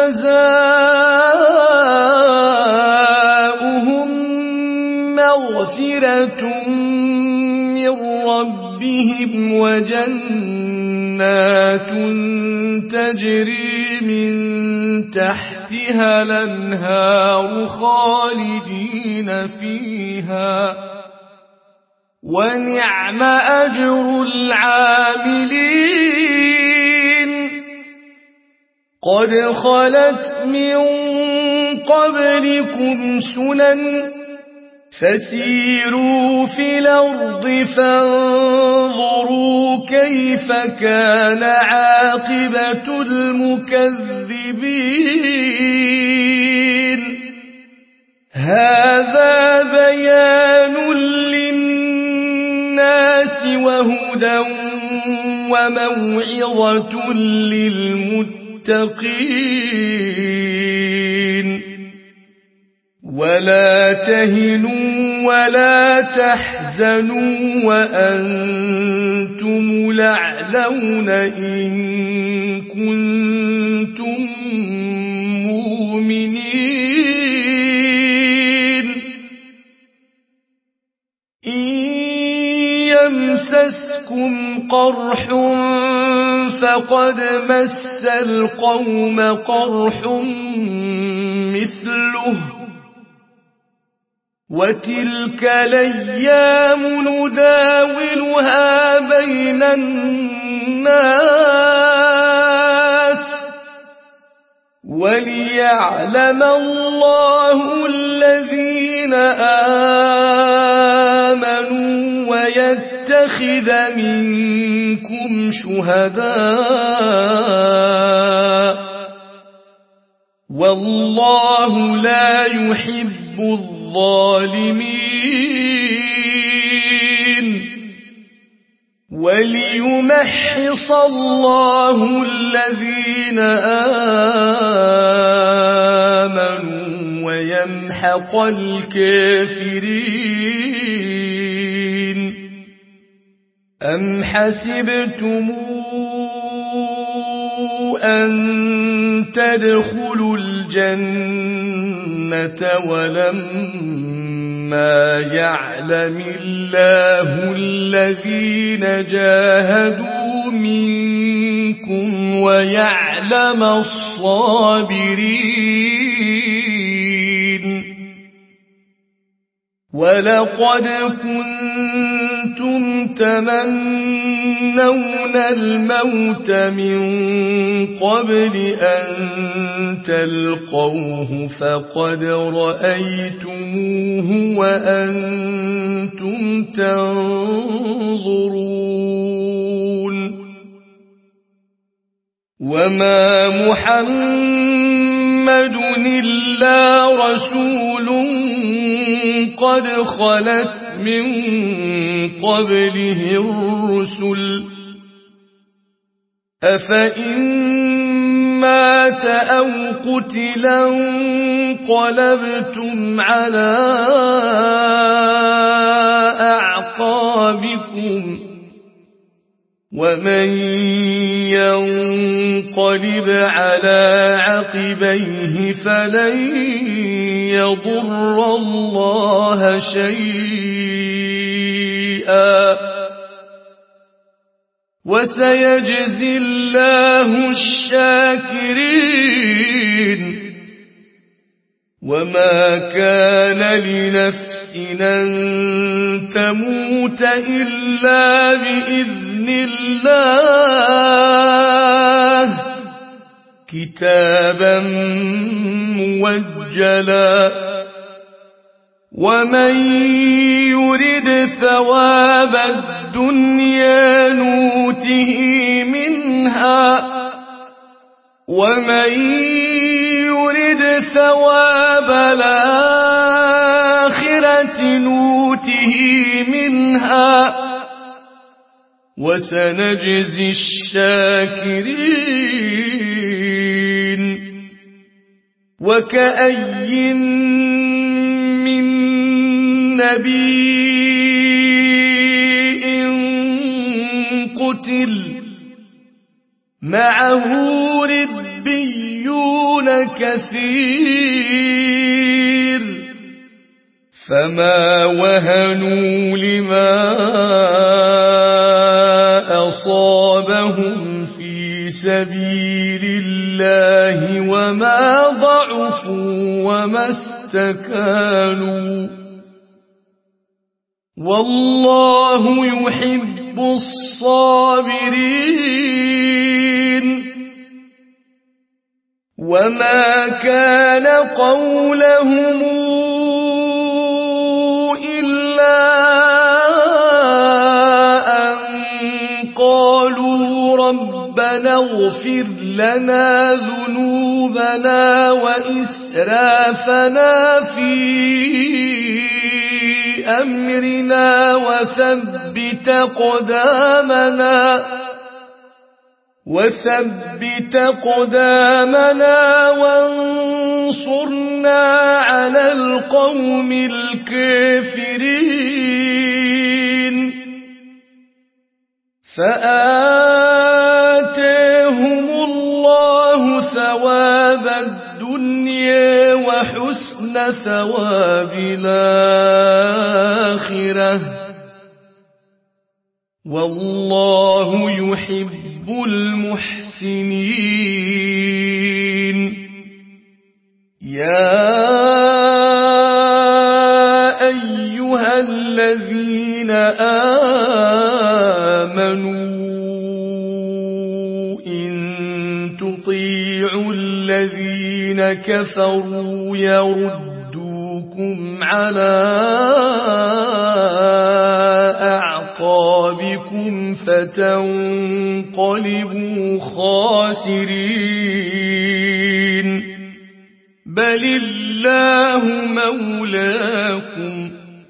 جزاؤهم مغفرة من ربهم وجنات تجري من تحتها الأنهار خالدين فيها ونعم أجر العاملين قد خلت من قبلكم سنن فسيروا في الأرض فانظروا كيف كان عاقبة المكذبين هذا بيان للناس وهدى وموعظة للمتقين ولا تهنوا ولا تحزنوا وأنتم الأعلون إن كنتم مؤمنين إن يمسسكم قرح فقد مس القوم قرح مثله وتلك الأيام نداولها بين الناس وليعلم الله الذين آمنوا ويتخذ منكم شهداء والله لا يحب الظالمين وليمحص الله الذين آمنوا ويمحق الكافرين أم حسبتم أن تدخلوا الجنة ولما يعلم الله الذين جاهدوا منكم ويعلم الصابرين ولقد كنتم تمنون الموت من قبل أن تلقوه فقد رأيتموه وأنتم تنظرون وما محمد إلا رسول قد خلت من قبله الرسل أفإن مات أو قتلا انقلبتم على أعقابكم ومن ينقلب على عقبيه فلن يضر الله شيئا وسيجزي الله الشاكرين وما كان لنفس أن تموت إلا بإذن الله كتابا موجلا ومن يرد ثواب الدنيا نوته منها ومن يرد ثواب الآخرة نوته منها وسنجزي الشاكرين وكأي من نبي قتل معه ربيون كثير فما وهنوا لما أصابهم في سبيل الله وما ضعفوا وما استكانوا والله يحب الصابرين وما كان قولهم إلا أن قالوا ربنا اغفر لنا ذنوبنا وإسرافنا في أمرنا وثبت قدامنا وانصرنا على القوم الكافرين فآتاهم الله ثواب الدنيا وحسن ثواب الآخرة والله يحب المحسنين يا الذين آمنوا إن تطيعوا الذين كفروا يردوكم على أعقابكم فتنقلبوا خاسرين بل الله مولاكم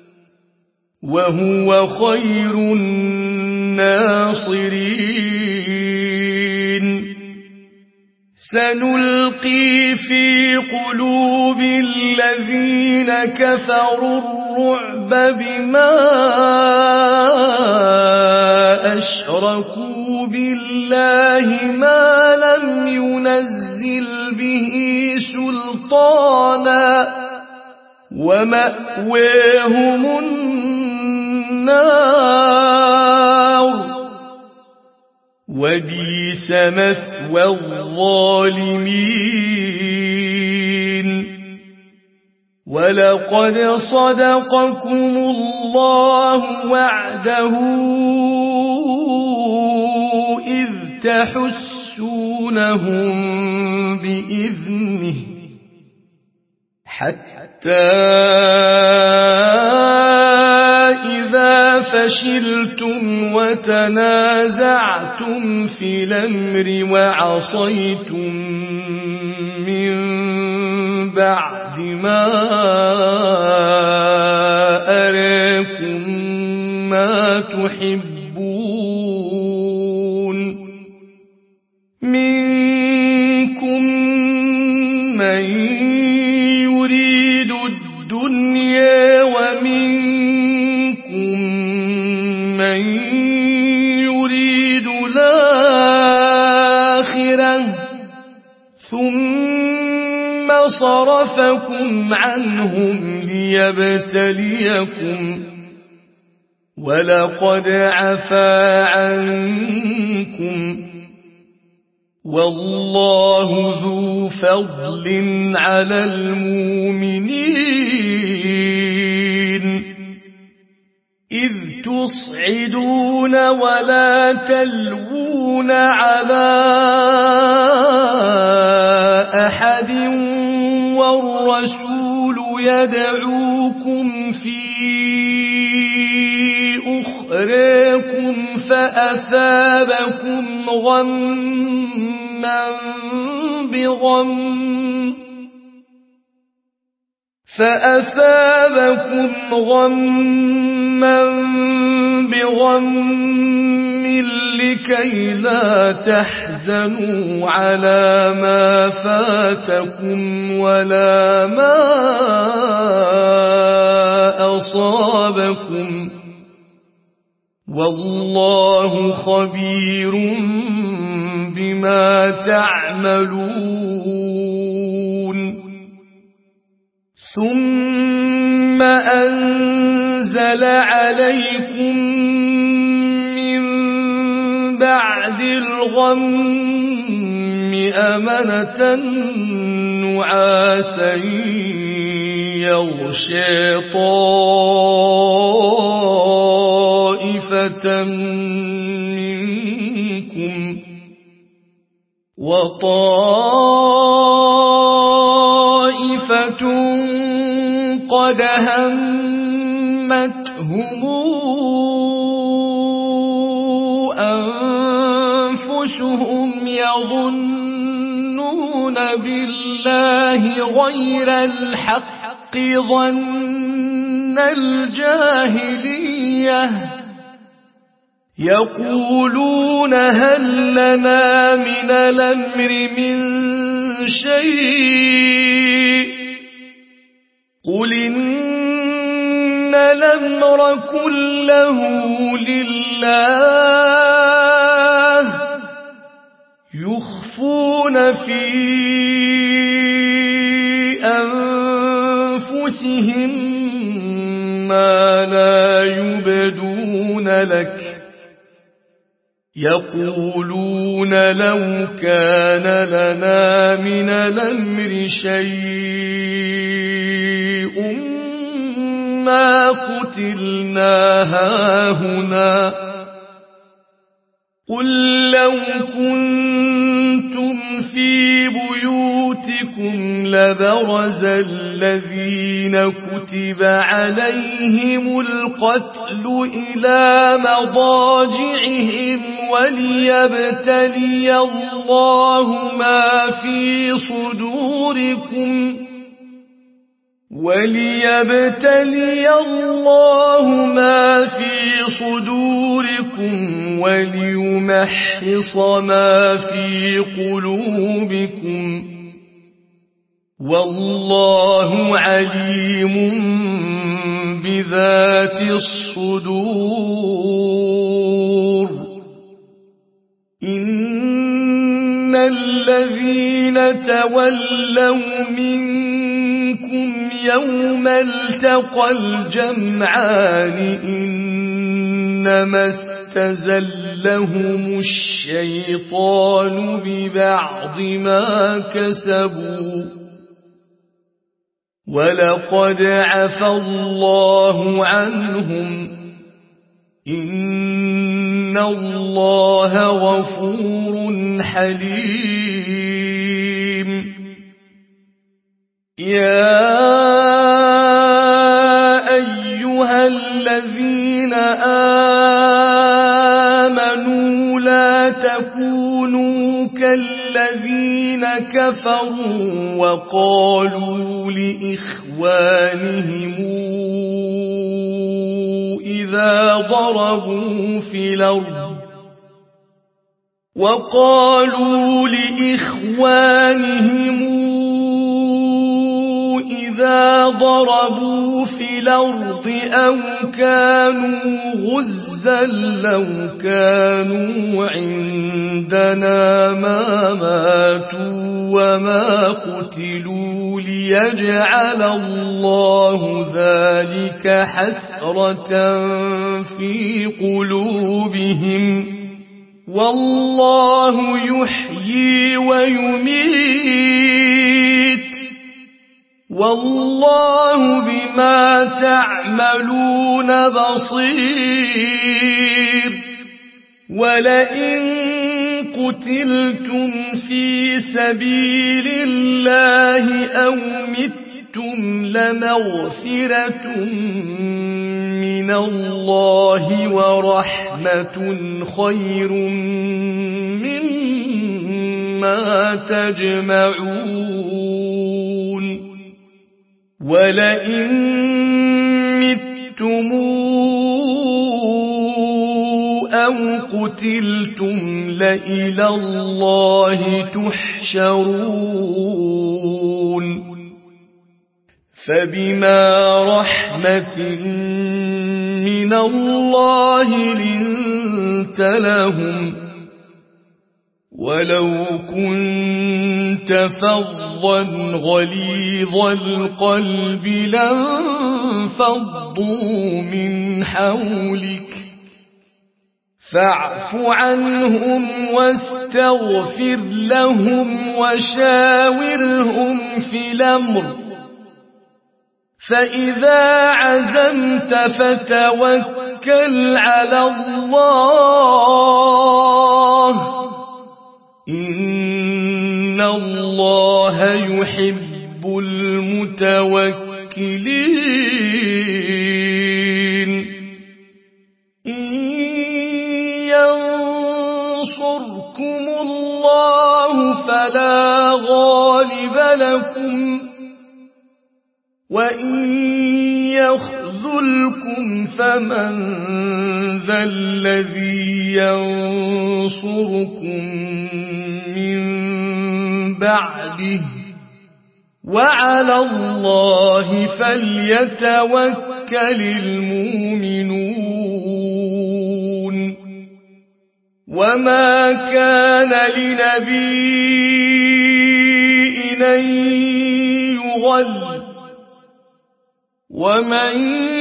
وهو خير الناصرين سنلقي في قلوب الذين كفروا الرعب بما أشركوا بالله ما لم ينزل به سلطانا ومأواهم النار وبئس مثوى الظالمين ولقد صدقكم الله وعده إذ تحسونهم بإذنه حتى إذا فشلتم وتنازعتم في الأمر وعصيتم من بعد ما أراكم ما تحبون منكم من يريد الدنيا ومنكم من يريد الآخرة ثم صرفكم عنهم ليبتليكم ولقد عفا عنكم والله ذو فضل على المؤمنين إذ تصعدون ولا تلوون على أحد والرسول يدعوكم في أخراكم فأثابكم غما بغم لكي لا تحزنوا على ما فاتكم ولا ما أصابكم والله خبير بما تعملون ثم أنزل عليكم من بعد الغم أمنة نعاسا يغشى طائفة منكم وطائفة قد همتهم أنفسهم يظنون بالله غير الحق ظن الجاهلية يقولون هل لنا من الأمر من شيء قل إن الأمر كله لله يخفون في أنفسهم ما لا يبدون لك يقولون لو كان لنا من الأمر شيء ما قتلنا هاهنا قل لو كنتم في بيوتكم لبرز الذين كتب عليهم القتل إلى مضاجعهم وليبتلي الله ما في صدوركم وليمحص ما في قلوبكم والله عليم بذات الصدور إن الذين تولوا منكم يوم التقى الجمعان إنما استزلهم الشيطان ببعض ما كسبوا ولقد عفى الله عنهم إن الله غفور حليم يا أيها الذين آمنوا لا تكونوا كالذين كفروا وقالوا لإخوانهم إذا ضربوا في الأرض أو كانوا غزا لو كانوا عندنا ما ماتوا وما قتلوا ليجعل الله ذلك حسرة في قلوبهم والله يحيي ويميت والله بما تعملون بصير ولئن قتلتم في سبيل الله أو متم لمغفرة من الله ورحمة خير مما تجمعون ولئن متم أو قتلتم لإلى الله تحشرون فبما رحمة من الله لنت لهم ولو كنت فظا غليظ القلب لانفضوا من حولك فاعف عنهم واستغفر لهم وشاورهم في الأمر فإذا عزمت فتوكل على الله إن الله يحب المتوكلين إن ينصركم الله فلا غالب لكم وإن يخذلكم فمن ذا الذي ينصركم من بعده وعلى الله فليتوكل المؤمنون وما كان لنبي أن يغل ومن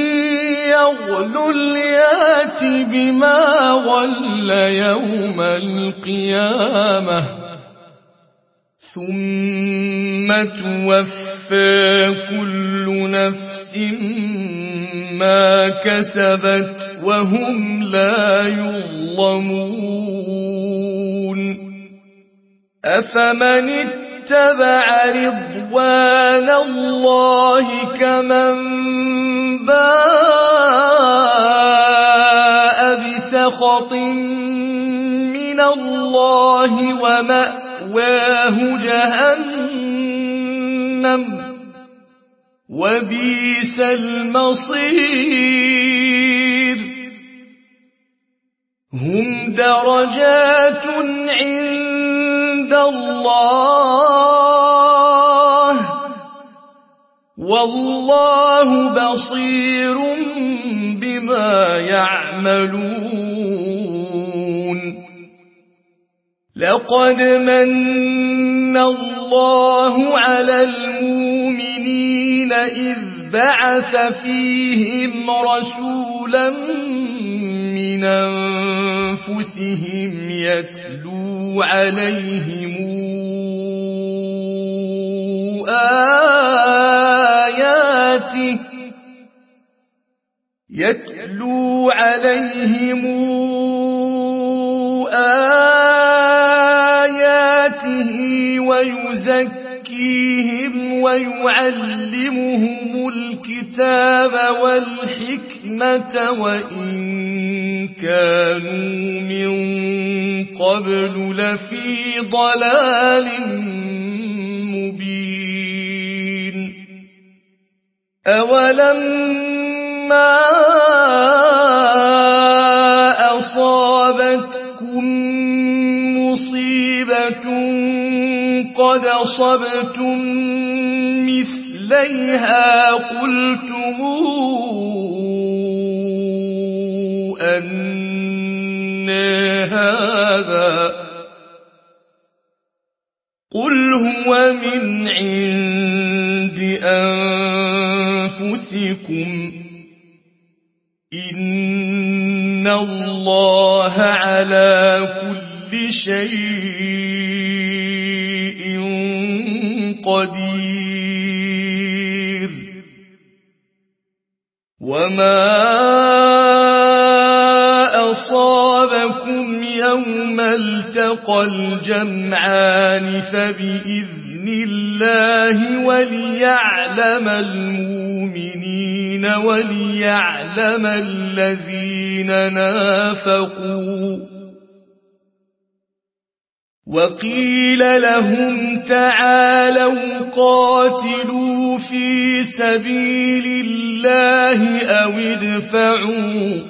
يغلل يأت بما غل يوم القيامة ثم توفى كل نفس بما كسبت وهم لا يظلمون أفمن اتبع رضوان الله كمن باء بسخط من الله ومأواه جهنم وبئس المصير هم درجات عند الله والله بصير بما يعملون لقد من الله على المؤمنين إذ بعث فيهم رسولا من أنفسهم يتلو عليهم آياته ويزكيهم ويعلمهم الكتاب والحكمة وإن كانوا من قبل لفي ضلال مبين أولما أصابتكم مصيبة قد أصبتم مثليها قلتم أن هذا قل هو من عند أنفسكم إن الله على كل شيء قدير وما أصابكم يوم التقى الجمعان فبإذن الله وليعلم المؤمنين وليعلم الذين نافقوا وقيل لهم تعالوا قاتلوا في سبيل الله أو ادفعوا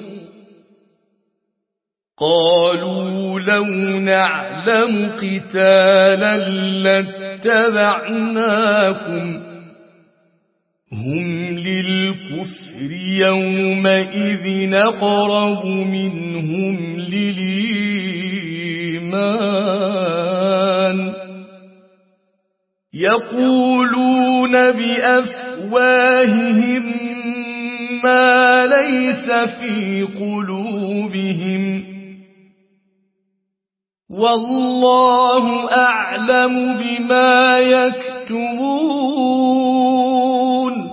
قالوا لو نعلم قتالا لاتبعناكم هم للكفر يومئذ أقرب منهم للإيمان يقولون بأفواههم ما ليس في قلوبهم والله أعلم بما يكتمون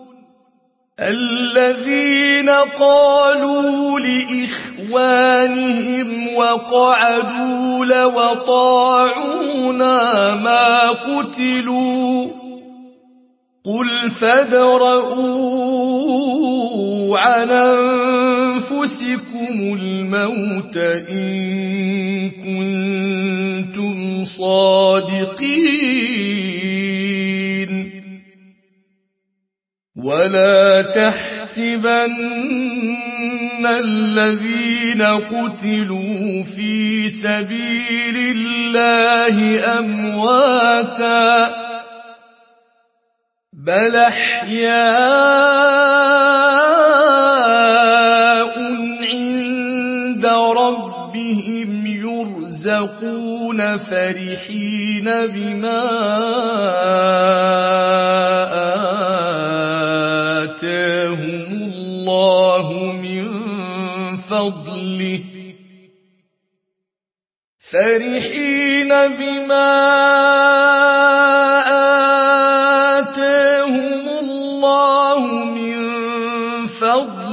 الذين قالوا لإخوانهم وقعدوا لو أطاعونا ما قتلوا قل فادرءوا عن أنفسكم الموت إن كنتم صادقين ولا تحسبن الذين قتلوا في سبيل الله أمواتا بل أحياء عند ربهم يرزقون فرحين بما آتاهم الله من فضله فرحين بما آتاهم الله من فضله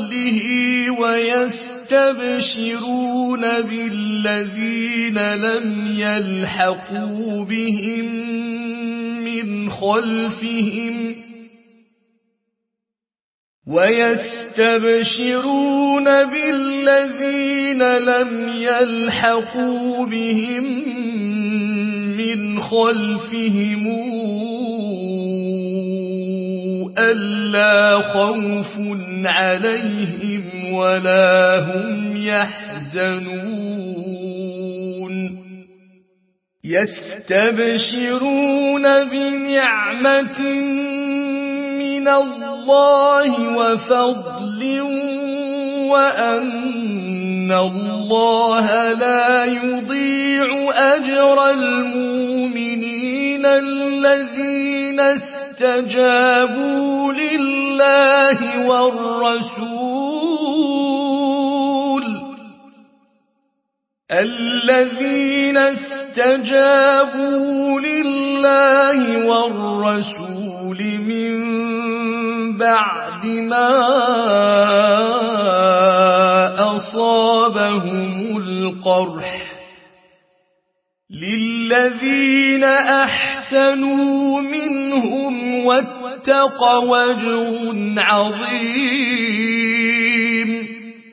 ويستبشرون بالذين لم يلحقوا بهم من خلفهم ألا خوف عليهم ولا هم يحزنون يستبشرون بنعمة من الله وفضل وأن الله لا يضيع أجر المؤمنين الذين استجابوا لله والرسول من بعد ما أصابهم القرح للذين أحسنوا منهم واتقوا أجر عظيم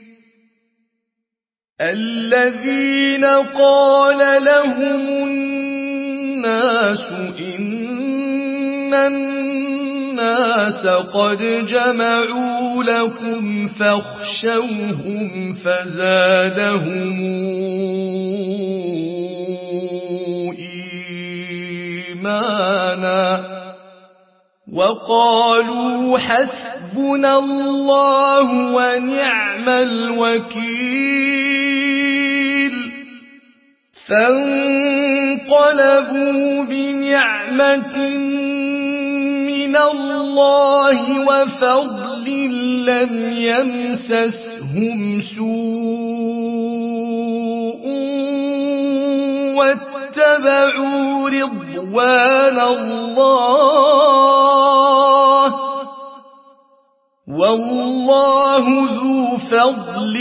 الذين قال لهم الناس إن الناس قد جمعوا لكم فاخشوهم فزادهم إيمانا وقالوا حسبنا الله ونعم الوكيل فانقلبوا بنعمة من الله وفضل لم يمسسهم سوء واتبعوا رضوان الله والله ذو فضل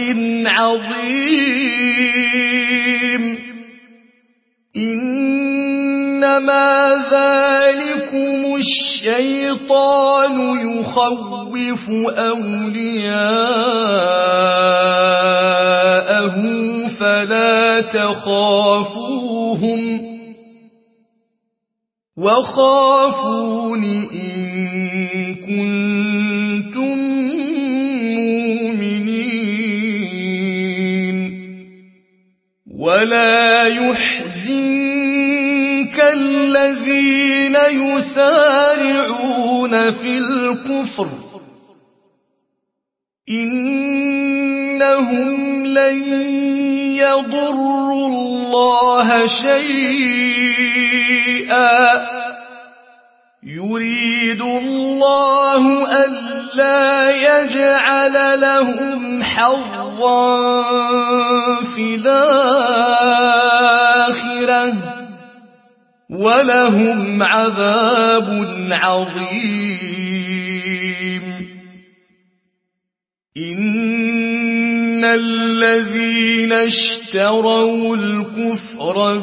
عظيم إنما ذلكم الشيطان يخوف أولياءه فلا تخافوهم وخافون إن كنتم مؤمنين ولا يحزنك الذين يسارعون في الكفر إنهم لن يضروا الله شيئا يريد الله ألا يجعل لهم حظا في الآخرة ولهم عذاب عظيم إن الذين اشتروا الكفر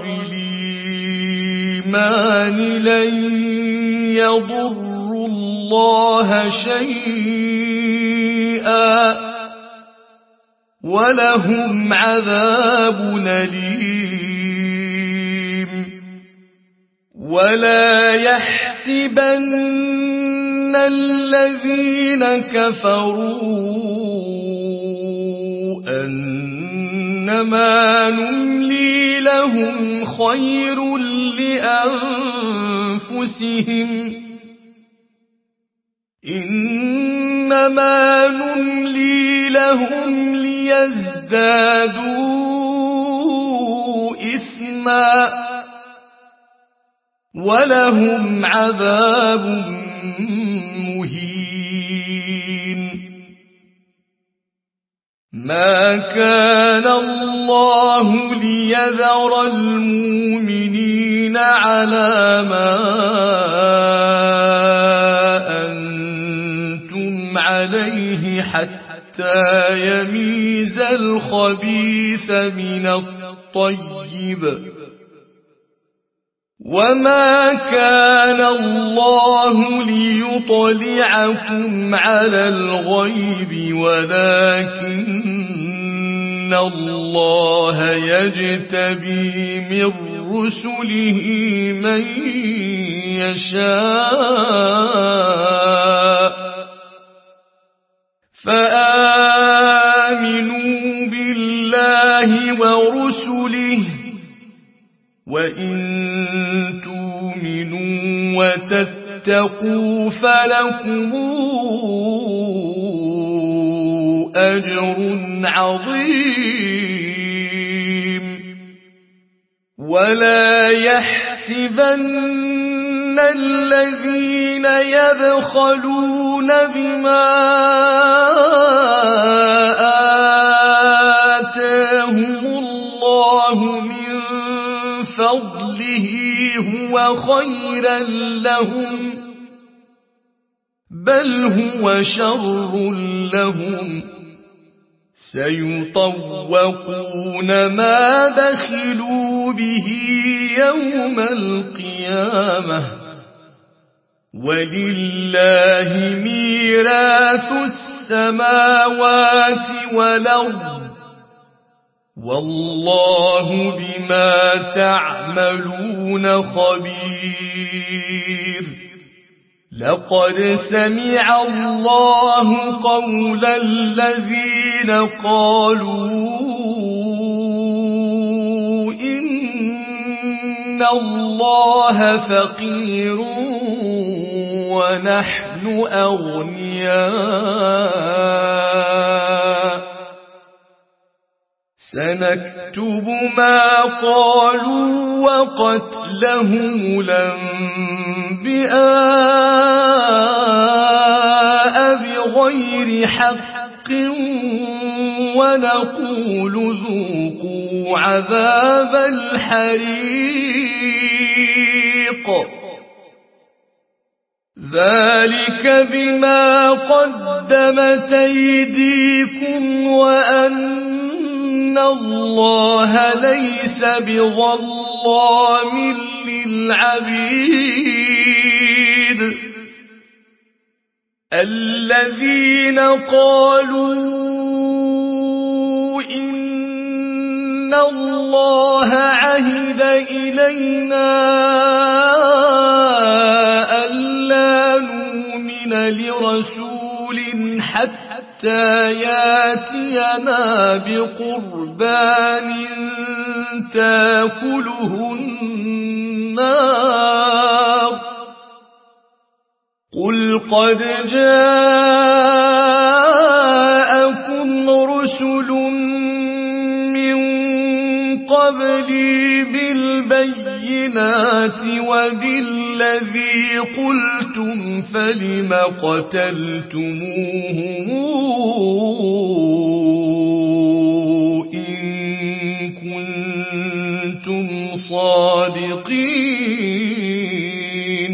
بالإيمان لن يضروا الله شيئا ولهم عذاب أليم ولا يحسبن الذين كفروا أنما نملي لهم خير لأنفسهم إنما نملي لهم ليزدادوا إثما ولهم عذاب مهين ما كان الله ليذر المؤمنين على ما أنتم عليه حتى حتى يميز الخبيث من الطيب وما كان الله ليطلعكم على الغيب ولكن الله يجتبي من رسله من يشاء فآمنوا بالله ورسله وإن تؤمنوا وتتقوا فلكم أجر عظيم ولا يحسبن الذين يبخلون بما آتاهم الله من فضله هو خيرا لهم بل هو شر لهم سيطوقون ما بخلوا به يوم القيامة ولله ميراث السماوات والأرض والله بما تعملون خبير لقد سمع الله قول الذين قالوا إن الله فقير ونحن أغنياء سنكتب ما قالوا وقتلهم الأنبياء بغير حق ونقول ذوقوا عذاب الحريق ذلك بما قدمت أيديكم وأن الله ليس بظلام للعبيد الذين قالوا إن الله عهد إلينا ألا نؤمن لرسول حتى ياتينا بقربان تاكله النار قل قد جاءكم رسل من قبلي بالبينات وبالذي قلتم فلم قتلتموهم إن كنتم صادقين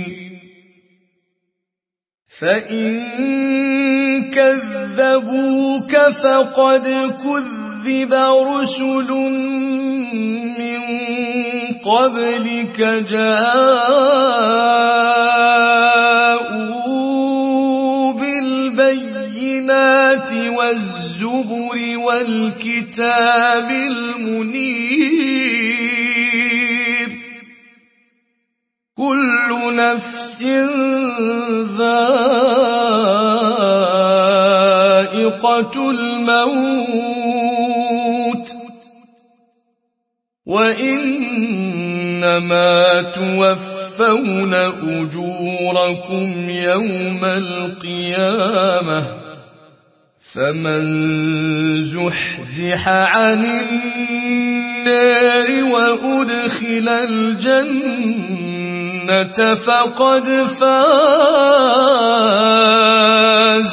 فإن كذبوك فقد كذب رسل من قبلك جاءوا بالبينات والزبر والكتاب المنير كل نفس ذائقة الموت وإنما توفون أجوركم يوم القيامة فمن زحزح عن النار وأدخل الجنة فقد فاز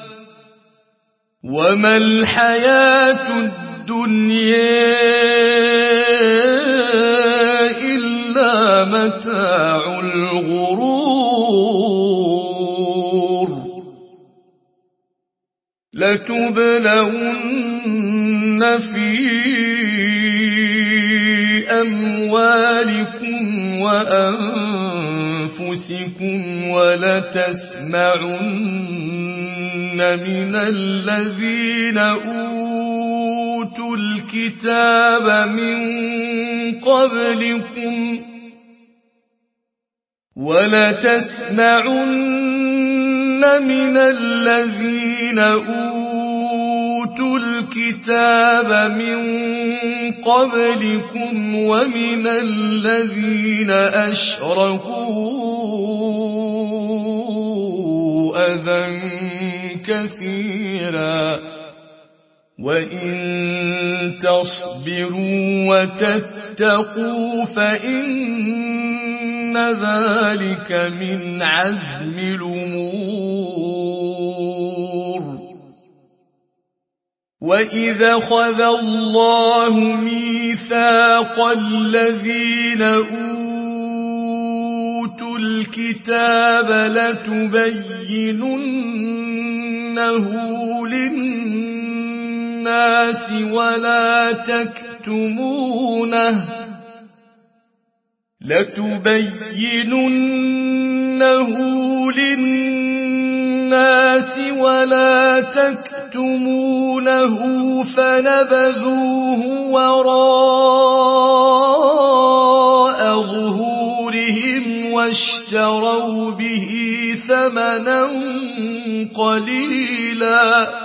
وما الحياة الدنيا إلا متاع الغرور لتبلون في أموالكم وأنفسكم ولتسمعن من الذين أوتوا الكتاب من قبلكم ومن الذين أشركوا أذى كثيرا وإن تصبروا وتتقوا فإن ذلك من عزم الأمور. وإذا أخذ الله ميثاق الذين أوتوا الكتاب لتبيننه للناس ولا تكتمونه فنبذوه وراء ظهورهم واشتروا به ثمنا قليلا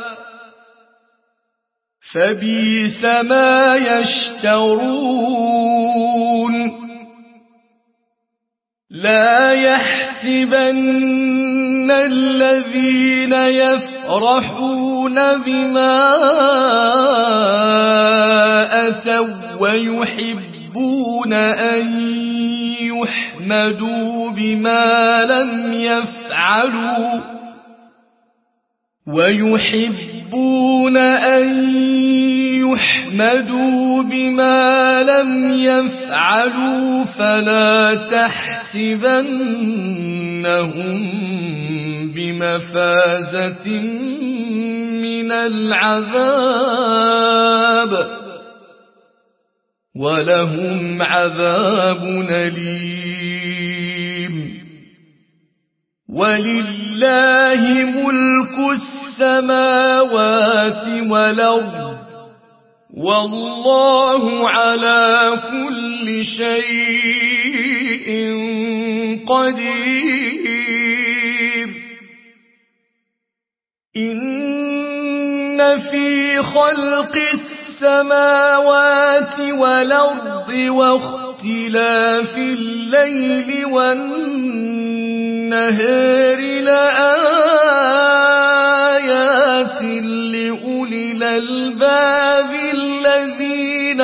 فبئس ما يشترون. لا يحسبن الذين يفرحون بما أتوا ويحبون أن يحمدوا بما لم يفعلوا فلا تحسبنهم بمفازة من العذاب ولهم عذاب أليم. ولله ملك السماوات والأرض والله على كل شيء قدير. إن في خلق السماوات والأرض واختلاف الليل والنهار لآيات لأولي الألباب الذين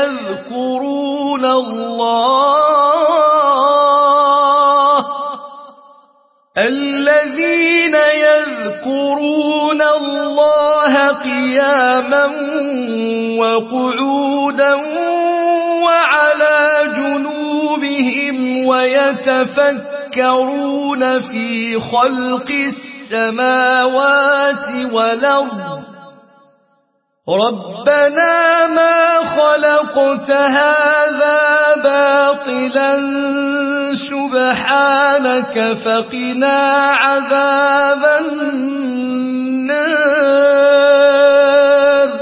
يذكرون الله قياما وقعودا وعلى جنوبهم ويتفكرون في خلق السماوات والأرض ربنا ما خلقت هذا باطلا سبحانك فقنا عذاب النار.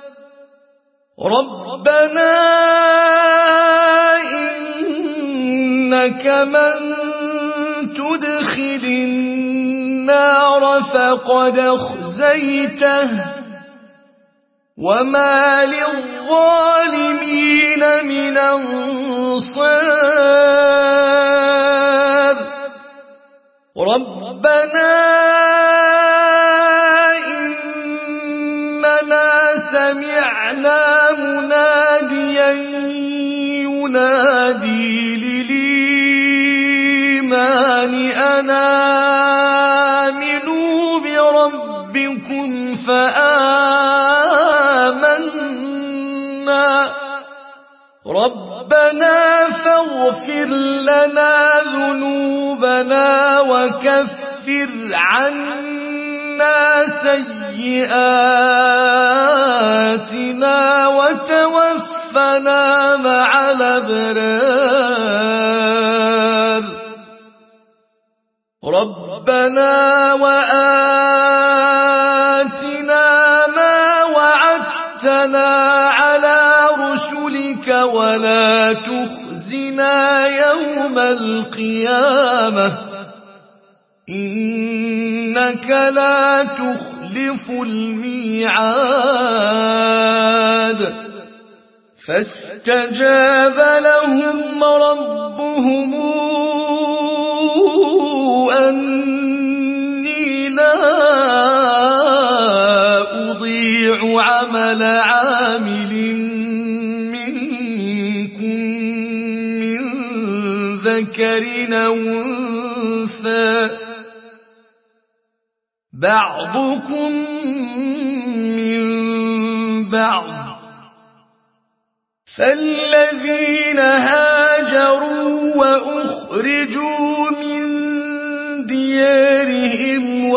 ربنا إنك من تدخل النار فقد أخزيته وما للظالمين من أنصار. ربنا إننا سمعنا مناديا ينادي للإيمان أن آمنوا بربكم فآمنا. ربنا فاغفر لنا ذنوبنا وكفر عنا سيئاتنا وتوفنا مع الأبرار ربنا وآتنا ما وعدتنا على رسلك ولا تخزنا يوم القيامة إنك لا تخلف الميعاد فاستجاب لهم ربهم أني لا أضيع عمل عامل منكم من ذكر أو أنثى بعضكم من بعض فالذين هاجروا وأخرجوا من ديارهم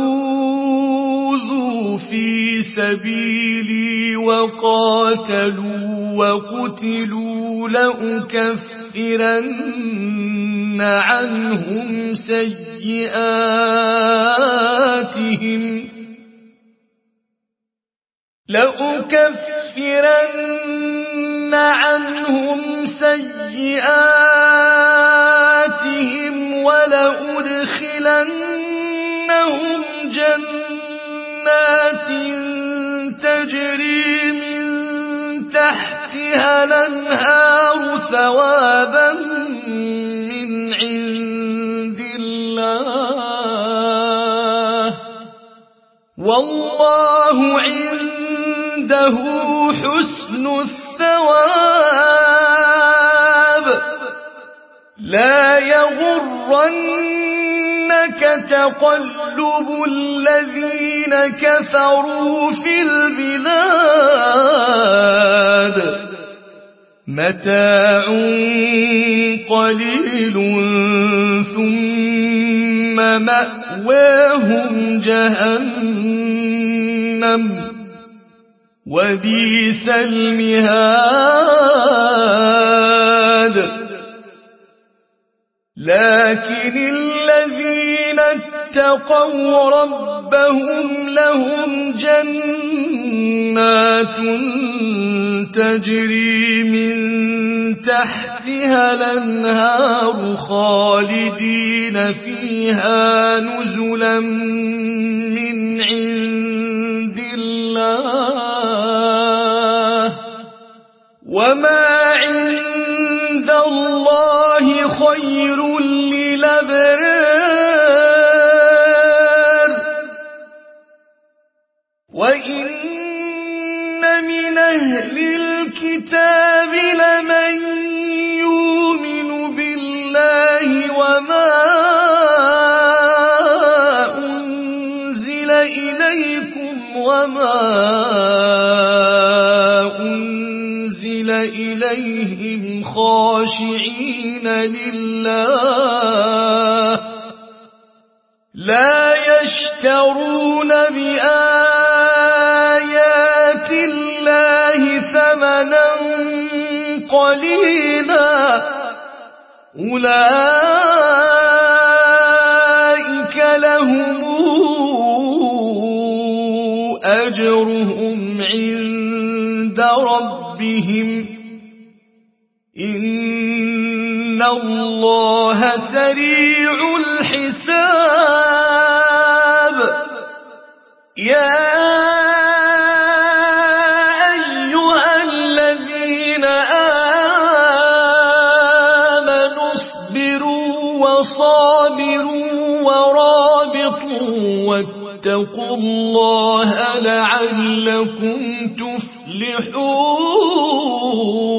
وأوذوا في سبيلي وقاتلوا وقتلوا لأكفرن عنهم سيئاتهم ولأدخلنهم جنات تجري من تحتها الأنهار ثوابا من عند الله والله عنده حسن الثواب لا يغرنك تقلب الذين كفروا في البلاد متاع قليل ثم مأواهم جهنم وبئس المهاد لكن الذين اتقوا ربهم لهم جنات تجري من تحتها الأنهار خالدين فيها نزلا من عند الله وما عند الله خير للأبرار وإن من أهل الكتاب لمن يؤمن بالله وما أنزل إليكم وما أنزل إليهم خاشعين لله لا يشترون بآيات الله ثمنا قليلا أولئك لهم أجرهم عند ربهم إن الله سريع الحساب يا أيها الذين آمنوا اصبروا وصابروا ورابطوا واتقوا الله لعلكم تفلحون